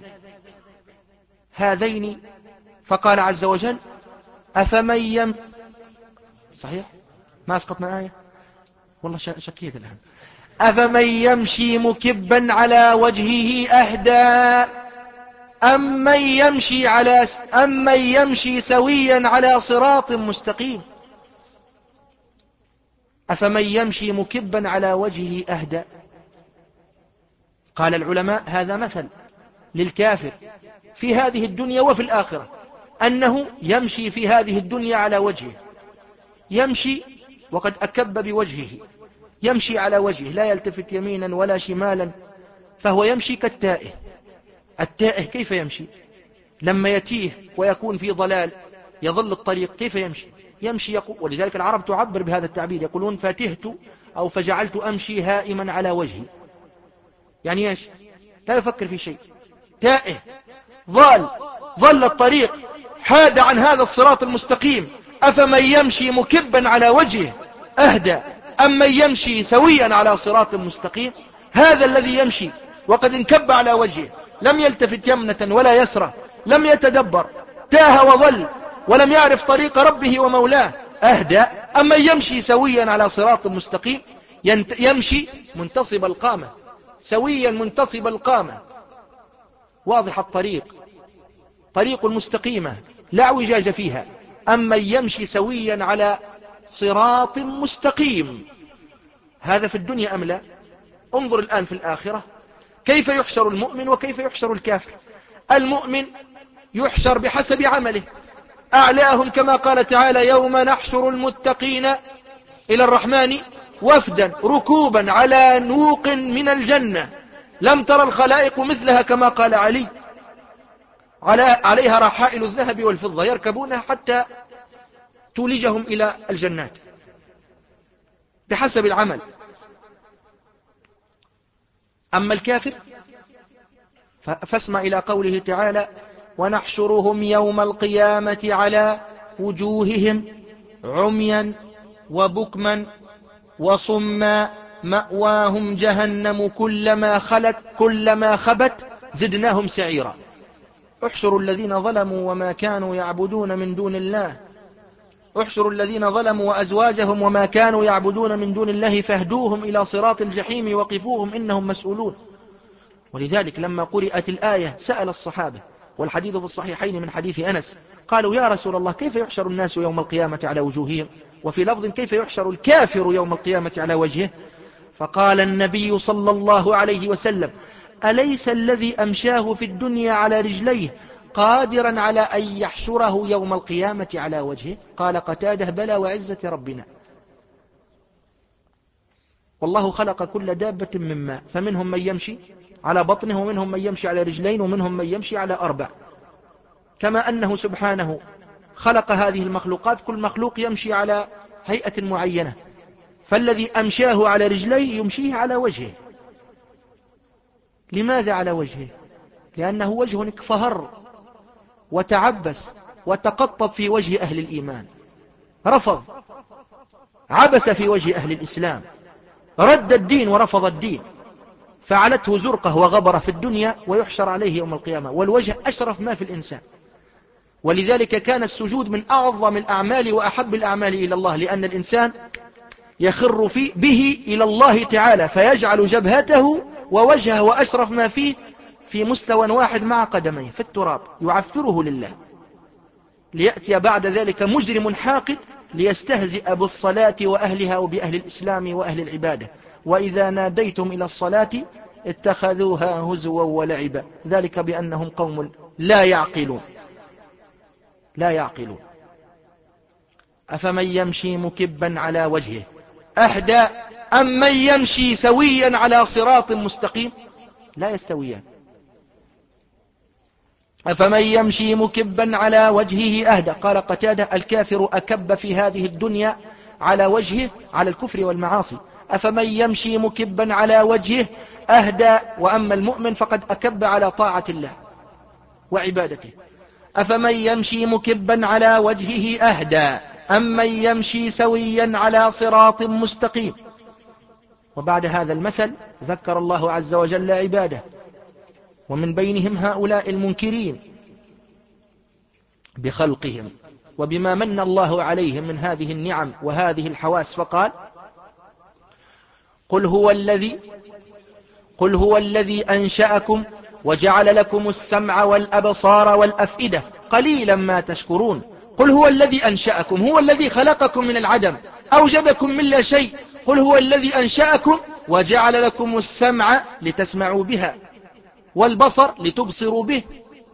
هذين فقال عز وجل أفمن يم صحيح ما أسقطنا آية والله شكيت الآن. أفمن يمشي مكبا على وجهه أهدى أم من يمشي على أم من يمشي سويا على صراط مستقيم. أفمن يمشي مكبا على وجهه أهدى. قال العلماء هذا مثل للكافر في هذه الدنيا وفي الآخرة، أنه يمشي في هذه الدنيا على وجهه، يمشي وقد أكب بوجهه، يمشي على وجهه لا يلتفت يمينا ولا شمالا، فهو يمشي كالتائه. التائه كيف يمشي؟ لما يتيه ويكون في ضلال يظل الطريق كيف يمشي؟ يمشي يقول، ولذلك العرب تعبر بهذا التعبير، يقولون فتهت أو فجعلت أمشي هائما على وجهي، يعني ايش؟ لا يفكر في شيء، تائه ضال، ضل الطريق، حاد عن هذا الصراط المستقيم. أفمن يمشي مكبا على وجهه أهدى أم من يمشي سويا على صراط مستقيم. هذا الذي يمشي وقد انكب على وجهه، لم يلتفت يمنة ولا يسرى، لم يتدبر، تاه وظل ولم يعرف طريق ربه ومولاه، أهدى أم من يمشي سويا على صراط مستقيم، يمشي منتصب القامة، سويا منتصب القامة، واضح الطريق، طريق المستقيمة لا اعوجاج فيها. أما يمشي سويا على صراط مستقيم، هذا في الدنيا أم لا؟ انظر الآن في الآخرة كيف يحشر المؤمن وكيف يحشر الكافر. المؤمن يحشر بحسب عمله، أعلاهم كما قال تعالى يوم نحشر المتقين إلى الرحمن وفدا ركوبا على نوق من الجنة لم تر الخلائق مثلها، كما قال علي على عليها رحائل الذهب والفضة يركبونها حتى تولجهم إلى الجنات بحسب العمل. أما الكافر فاسمع إلى قوله تعالى ونحشرهم يوم القيامة على وجوههم عميا وبكما وصما مأواهم جهنم كلما خلت كلما خبت زدناهم سعيرا. احشروا الذين ظلموا وما كانوا يعبدون من دون الله احشروا الذين ظلموا وأزواجهم وما كانوا يعبدون من دون الله فاهدوهم إلى صراط الجحيم وقفوهم إنهم مسؤولون. ولذلك لما قرأت الآية سأل الصحابة، والحديث في الصحيحين من حديث أنس، قالوا يا رسول الله كيف يحشر الناس يوم القيامة على وجوههم، وفي لفظ كيف يحشر الكافر يوم القيامة على وجهه؟ فقال النبي صلى الله عليه وسلم أليس الذي أمشاه في الدنيا على رجليه قادرا على أن يحشره يوم القيامة على وجهه؟ قال قتاده بلى وعزة ربنا. والله خلق كل دابة من ماء، فمنهم من يمشي على بطنه ومنهم من يمشي على رجلين ومنهم من يمشي على أربع، كما أنه سبحانه خلق هذه المخلوقات كل مخلوق يمشي على هيئة معينة، فالذي أمشاه على رجليه يمشيه على وجهه. لماذا على وجهه؟ لأنه وجه انكفهر وتعبس وتقطب في وجه أهل الإيمان، رفض عبس في وجه أهل الإسلام، رد الدين ورفض الدين، فعلته زرقه وغبره في الدنيا ويحشر عليه يوم القيامة. والوجه أشرف ما في الإنسان، ولذلك كان السجود من أعظم الأعمال وأحب الأعمال إلى الله، لأن الإنسان يخر في به إلى الله تعالى فيجعل جبهته ووجهه وأشرف ما فيه في مستوى واحد مع قدميه في التراب يعفره لله، ليأتي بعد ذلك مجرم حاقد ليستهزئ بالصلاة وأهلها وبأهل الإسلام وأهل العبادة، وإذا ناديتم إلى الصلاة اتخذوها هزوا ولعبا، ذلك بأنهم قوم لا يعقلون لا يعقلون. أفمن يمشي مكبا على وجهه أهدى أم من يمشي سويا على صراط مستقيم؟ لا يستويان. أفمن يمشي مكبا على وجهه أهدى. قال قتادة: الكافر أكب في هذه الدنيا على وجهه على الكفر والمعاصي. أفمن يمشي مكبا على وجهه أهدى، وأما المؤمن فقد أكب على طاعة الله وعبادته. أفمن يمشي مكبا على وجهه أهدى أم من يمشي سويا على صراط مستقيم. وبعد هذا المثل ذكر الله عز وجل عباده، ومن بينهم هؤلاء المنكرين بخلقهم وبما من الله عليهم من هذه النعم وهذه الحواس، فقال: قل هو الذي قل هو الذي أنشأكم وجعل لكم السمع والأبصار والأفئدة قليلا ما تشكرون. قل هو الذي أنشأكم، هو الذي خلقكم من العدم، أوجدكم من لا شيء. قل هو الذي أنشأكم وجعل لكم السمع لتسمعوا بها، والبصر لتبصروا به،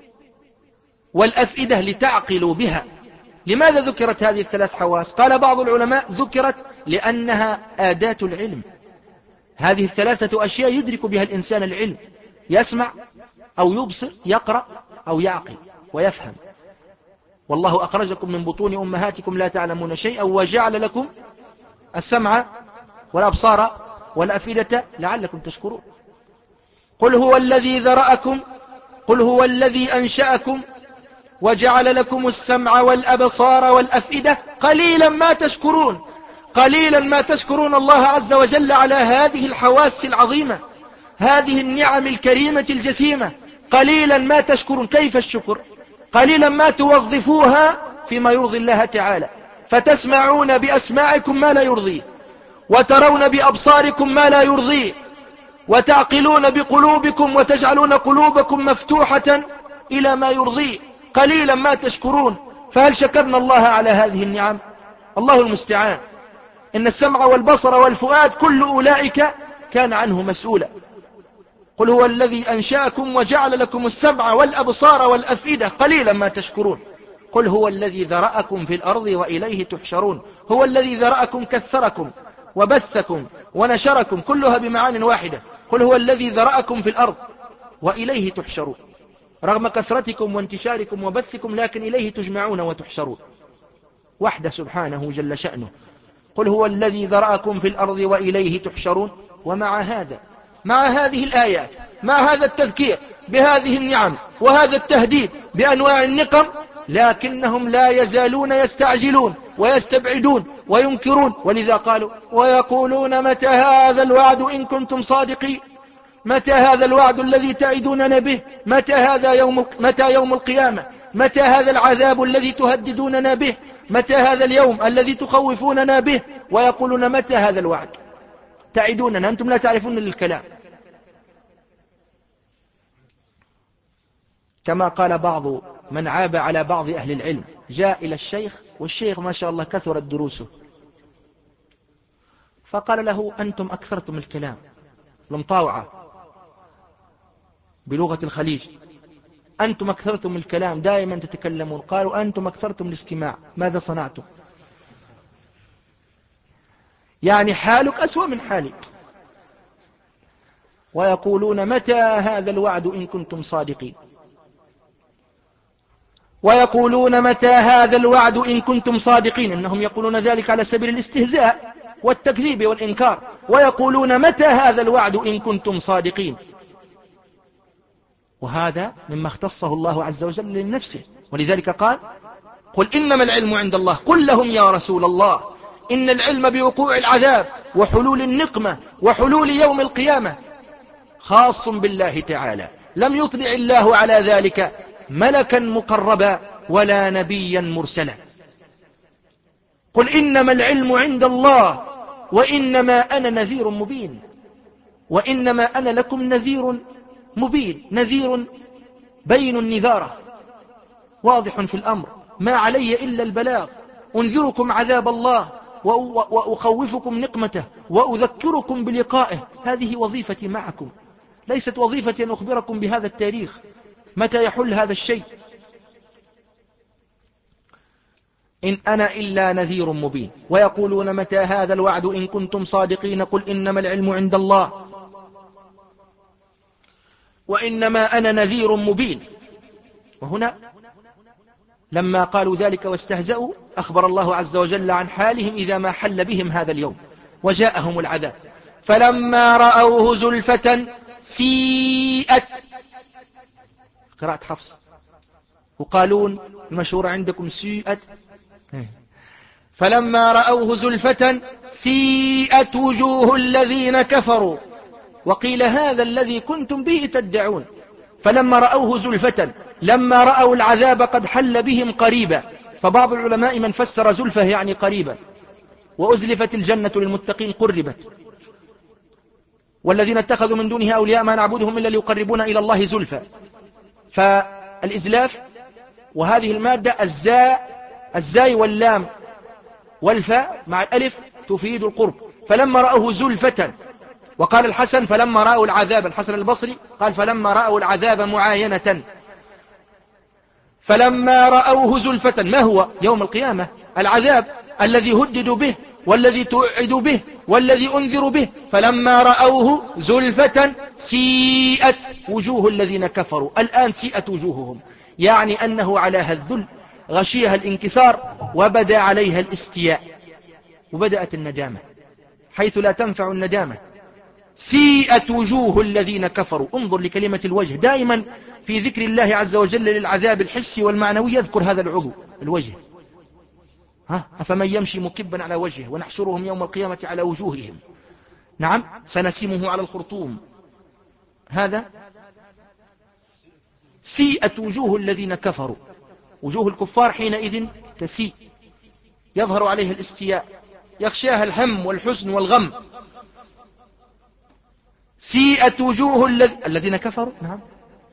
والأفئدة لتعقلوا بها. لماذا ذكرت هذه الثلاث حواس؟ قال بعض العلماء: ذكرت لأنها آداة العلم. هذه الثلاثة أشياء يدرك بها الإنسان العلم، يسمع أو يبصر، يقرأ أو يعقل ويفهم. والله أخرجكم من بطون أمهاتكم لا تعلمون شيئا وجعل لكم السمع والأبصار والأفئدة لعلكم تشكرون. قل هو الذي ذرأكم قل هو الذي أنشأكم وجعل لكم السمع والأبصار والأفئدة قليلا ما تشكرون. قليلا ما تشكرون الله عز وجل على هذه الحواس العظيمة، هذه النعم الكريمة الجسيمة. قليلا ما تشكرون. كيف الشكر؟ قليلا ما توظفوها فيما يرضي الله تعالى، فتسمعون بأسماعكم ما لا يرضيه، وترون بأبصاركم ما لا يرضيه، وتعقلون بقلوبكم وتجعلون قلوبكم مفتوحة إلى ما يرضيه. قليلا ما تشكرون. فهل شكرنا الله على هذه النعم؟ الله المستعان. إن السمع والبصر والفؤاد كل أولئك كان عنه مسؤولا. قل هو الذي أنشأكم وجعل لكم السمع والأبصار والأفئدة قليلا ما تشكرون. قل هو الذي ذرأكم في الأرض وإليه تحشرون. هو الذي ذرأكم كثركم وبثكم ونشركم، كلها بمعان واحدة. قل هو الذي ذرأكم في الأرض وإليه تحشرون. رغم كثرتكم وانتشاركم وبثكم، لكن إليه تجمعون وتحشرون وحده سبحانه جل شأنه. قل هو الذي ذرأكم في الأرض وإليه تحشرون. ومع هذا، مع هذه الآيات، مع هذا التذكير بهذه النعم وهذا التهديد بأنواع النقم، لكنهم لا يزالون يستعجلون ويستبعدون وينكرون. ولذا قالوا: ويقولون متى هذا الوعد إن كنتم صادقين. متى هذا الوعد الذي تعدوننا به؟ متى هذا يوم متى يوم القيامة؟ متى هذا العذاب الذي تهددوننا به؟ متى هذا اليوم الذي تخوفوننا به؟ ويقولون متى هذا الوعد تعدوننا، أنتم لا تعرفون للكلام. كما قال بعض من عاب على بعض أهل العلم، جاء إلى الشيخ والشيخ ما شاء الله كثرت دروسه، فقال له: أنتم أكثرتم الكلام، المطاوعة بلغة الخليج، أنتم أكثرتم الكلام، دائما تتكلمون. قالوا: أنتم أكثرتم الاستماع، ماذا صنعتم؟ يعني حالك أسوأ من حالي. ويقولون متى هذا الوعد إن كنتم صادقين. ويقولون متى هذا الوعد إن كنتم صادقين. إنهم يقولون ذلك على سبيل الاستهزاء والتكذيب والإنكار. ويقولون متى هذا الوعد إن كنتم صادقين. وهذا مما اختصه الله عز وجل لنفسه، ولذلك قال: قل إنما العلم عند الله. قل لهم يا رسول الله إن العلم بوقوع العذاب وحلول النقمة وحلول يوم القيامة خاص بالله تعالى، لم يطلع الله على ذلك ملكا مقربا ولا نبيا مرسلا. قل إنما العلم عند الله وإنما أنا نذير مبين، وإنما أنا لكم نذير مبين، نذير بين النذارة، واضح في الأمر، ما علي إلا البلاغ، أنذركم عذاب الله وأخوفكم نقمته وأذكركم بلقائه. هذه وظيفتي معكم، ليست وظيفتي أن أخبركم بهذا التاريخ متى يحل هذا الشيء. إن أنا إلا نذير مبين. ويقولون متى هذا الوعد إن كنتم صادقين، قل إنما العلم عند الله وإنما أنا نذير مبين. وهنا لما قالوا ذلك واستهزأوا أخبر الله عز وجل عن حالهم إذا ما حل بهم هذا اليوم وجاءهم العذاب. فلما رأوه زلفة سيئت، قراءة حفص، وقالون المشهور عندكم سيئت. فلما رأوه زلفة سيئت وجوه الذين كفروا وقيل هذا الذي كنتم به تدعون. فلما رأوه زلفة، لما رأوا العذاب قد حل بهم قريبا، فبعض العلماء من فسر زلفة يعني قريبا، وأزلفت الجنة للمتقين قربت، والذين اتخذوا من دونه أولياء ما نعبدهم إلا ليقربونا إلى الله زلفى. فالإزلاف وهذه المادة الزاء الزاي واللام والفاء مع الألف تفيد القرب. فلما رأوه زلفة، وقال الحسن فلما رأوا العذاب، الحسن البصري قال فلما رأوا العذاب معاينة. فلما رأوه زلفة، ما هو؟ يوم القيامة العذاب الذي هددوا به والذي توعدوا به والذي أنذروا به. فلما رأوه زلفة سيئت وجوه الذين كفروا، الآن سيئت وجوههم، يعني أنه على الذل غشيها الانكسار وبدا عليها الاستياء، وبدأت الندامة حيث لا تنفع الندامة. سيئت وجوه الذين كفروا. انظر لكلمة الوجه، دائما في ذكر الله عز وجل للعذاب الحسي والمعنوي يذكر هذا العضو الوجه. ها أفمن يمشي مكبا على وجهه ونحشرهم يوم القيامة على وجوههم، نعم سنسمه على الخرطوم. هذا سيئت وجوه الذين كفروا، وجوه الكفار حينئذ تسيء، يظهر عليها الاستياء، يخشاها الهم والحزن والغم. سيئت وجوه الذين كفروا، نعم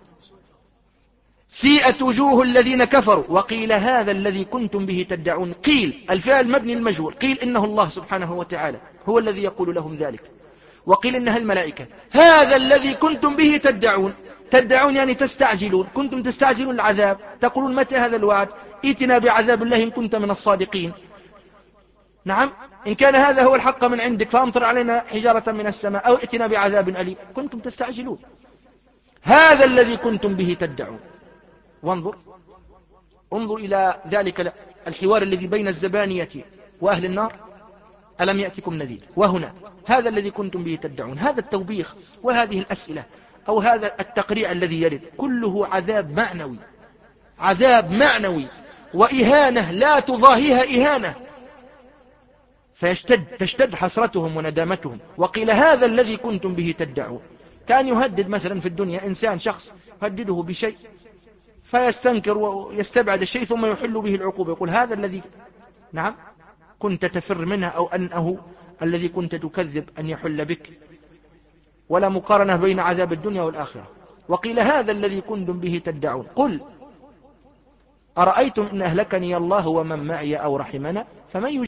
سيئت وجوه الذين كفروا وقيل هذا الذي كنتم به تدعون. قيل الفعل مبني المجهول، قيل إنه الله سبحانه وتعالى هو الذي يقول لهم ذلك، وقيل إنها الملائكة. هذا الذي كنتم به تدعون، تدعون يعني تستعجلون، كنتم تستعجلون العذاب، تقولون متى هذا الوعد، ائتنا بعذاب الله إن كنت من الصادقين. نعم إن كان هذا هو الحق من عندك فأمطر علينا حجارة من السماء أو ائتنا بعذاب أليم. كنتم تستعجلون، هذا الذي كنتم به تدعون. وانظر انظر إلى ذلك الحوار الذي بين الزبانية وأهل النار، ألم يأتكم نذير، وهنا هذا الذي كنتم به تدعون. هذا التوبيخ وهذه الأسئلة أو هذا التقريع الذي يرد كله عذاب معنوي، عذاب معنوي وإهانة لا تضاهيها إهانة، فيشتد تشتد حسرتهم وندامتهم. وقيل هذا الذي كنتم به تدعون. كان يهدد مثلا في الدنيا إنسان شخص يهدده بشيء فيستنكر ويستبعد الشيء ثم يحل به العقوبة، يقول هذا الذي نعم كنت تفر منه أو أنه الذي كنت تكذب أن يحل بك، ولا مقارنة بين عذاب الدنيا والآخرة. وقيل هذا الذي كنتم به تدعون. قل أرأيتم إن أهلكني الله ومن معي أو رحمنا فمن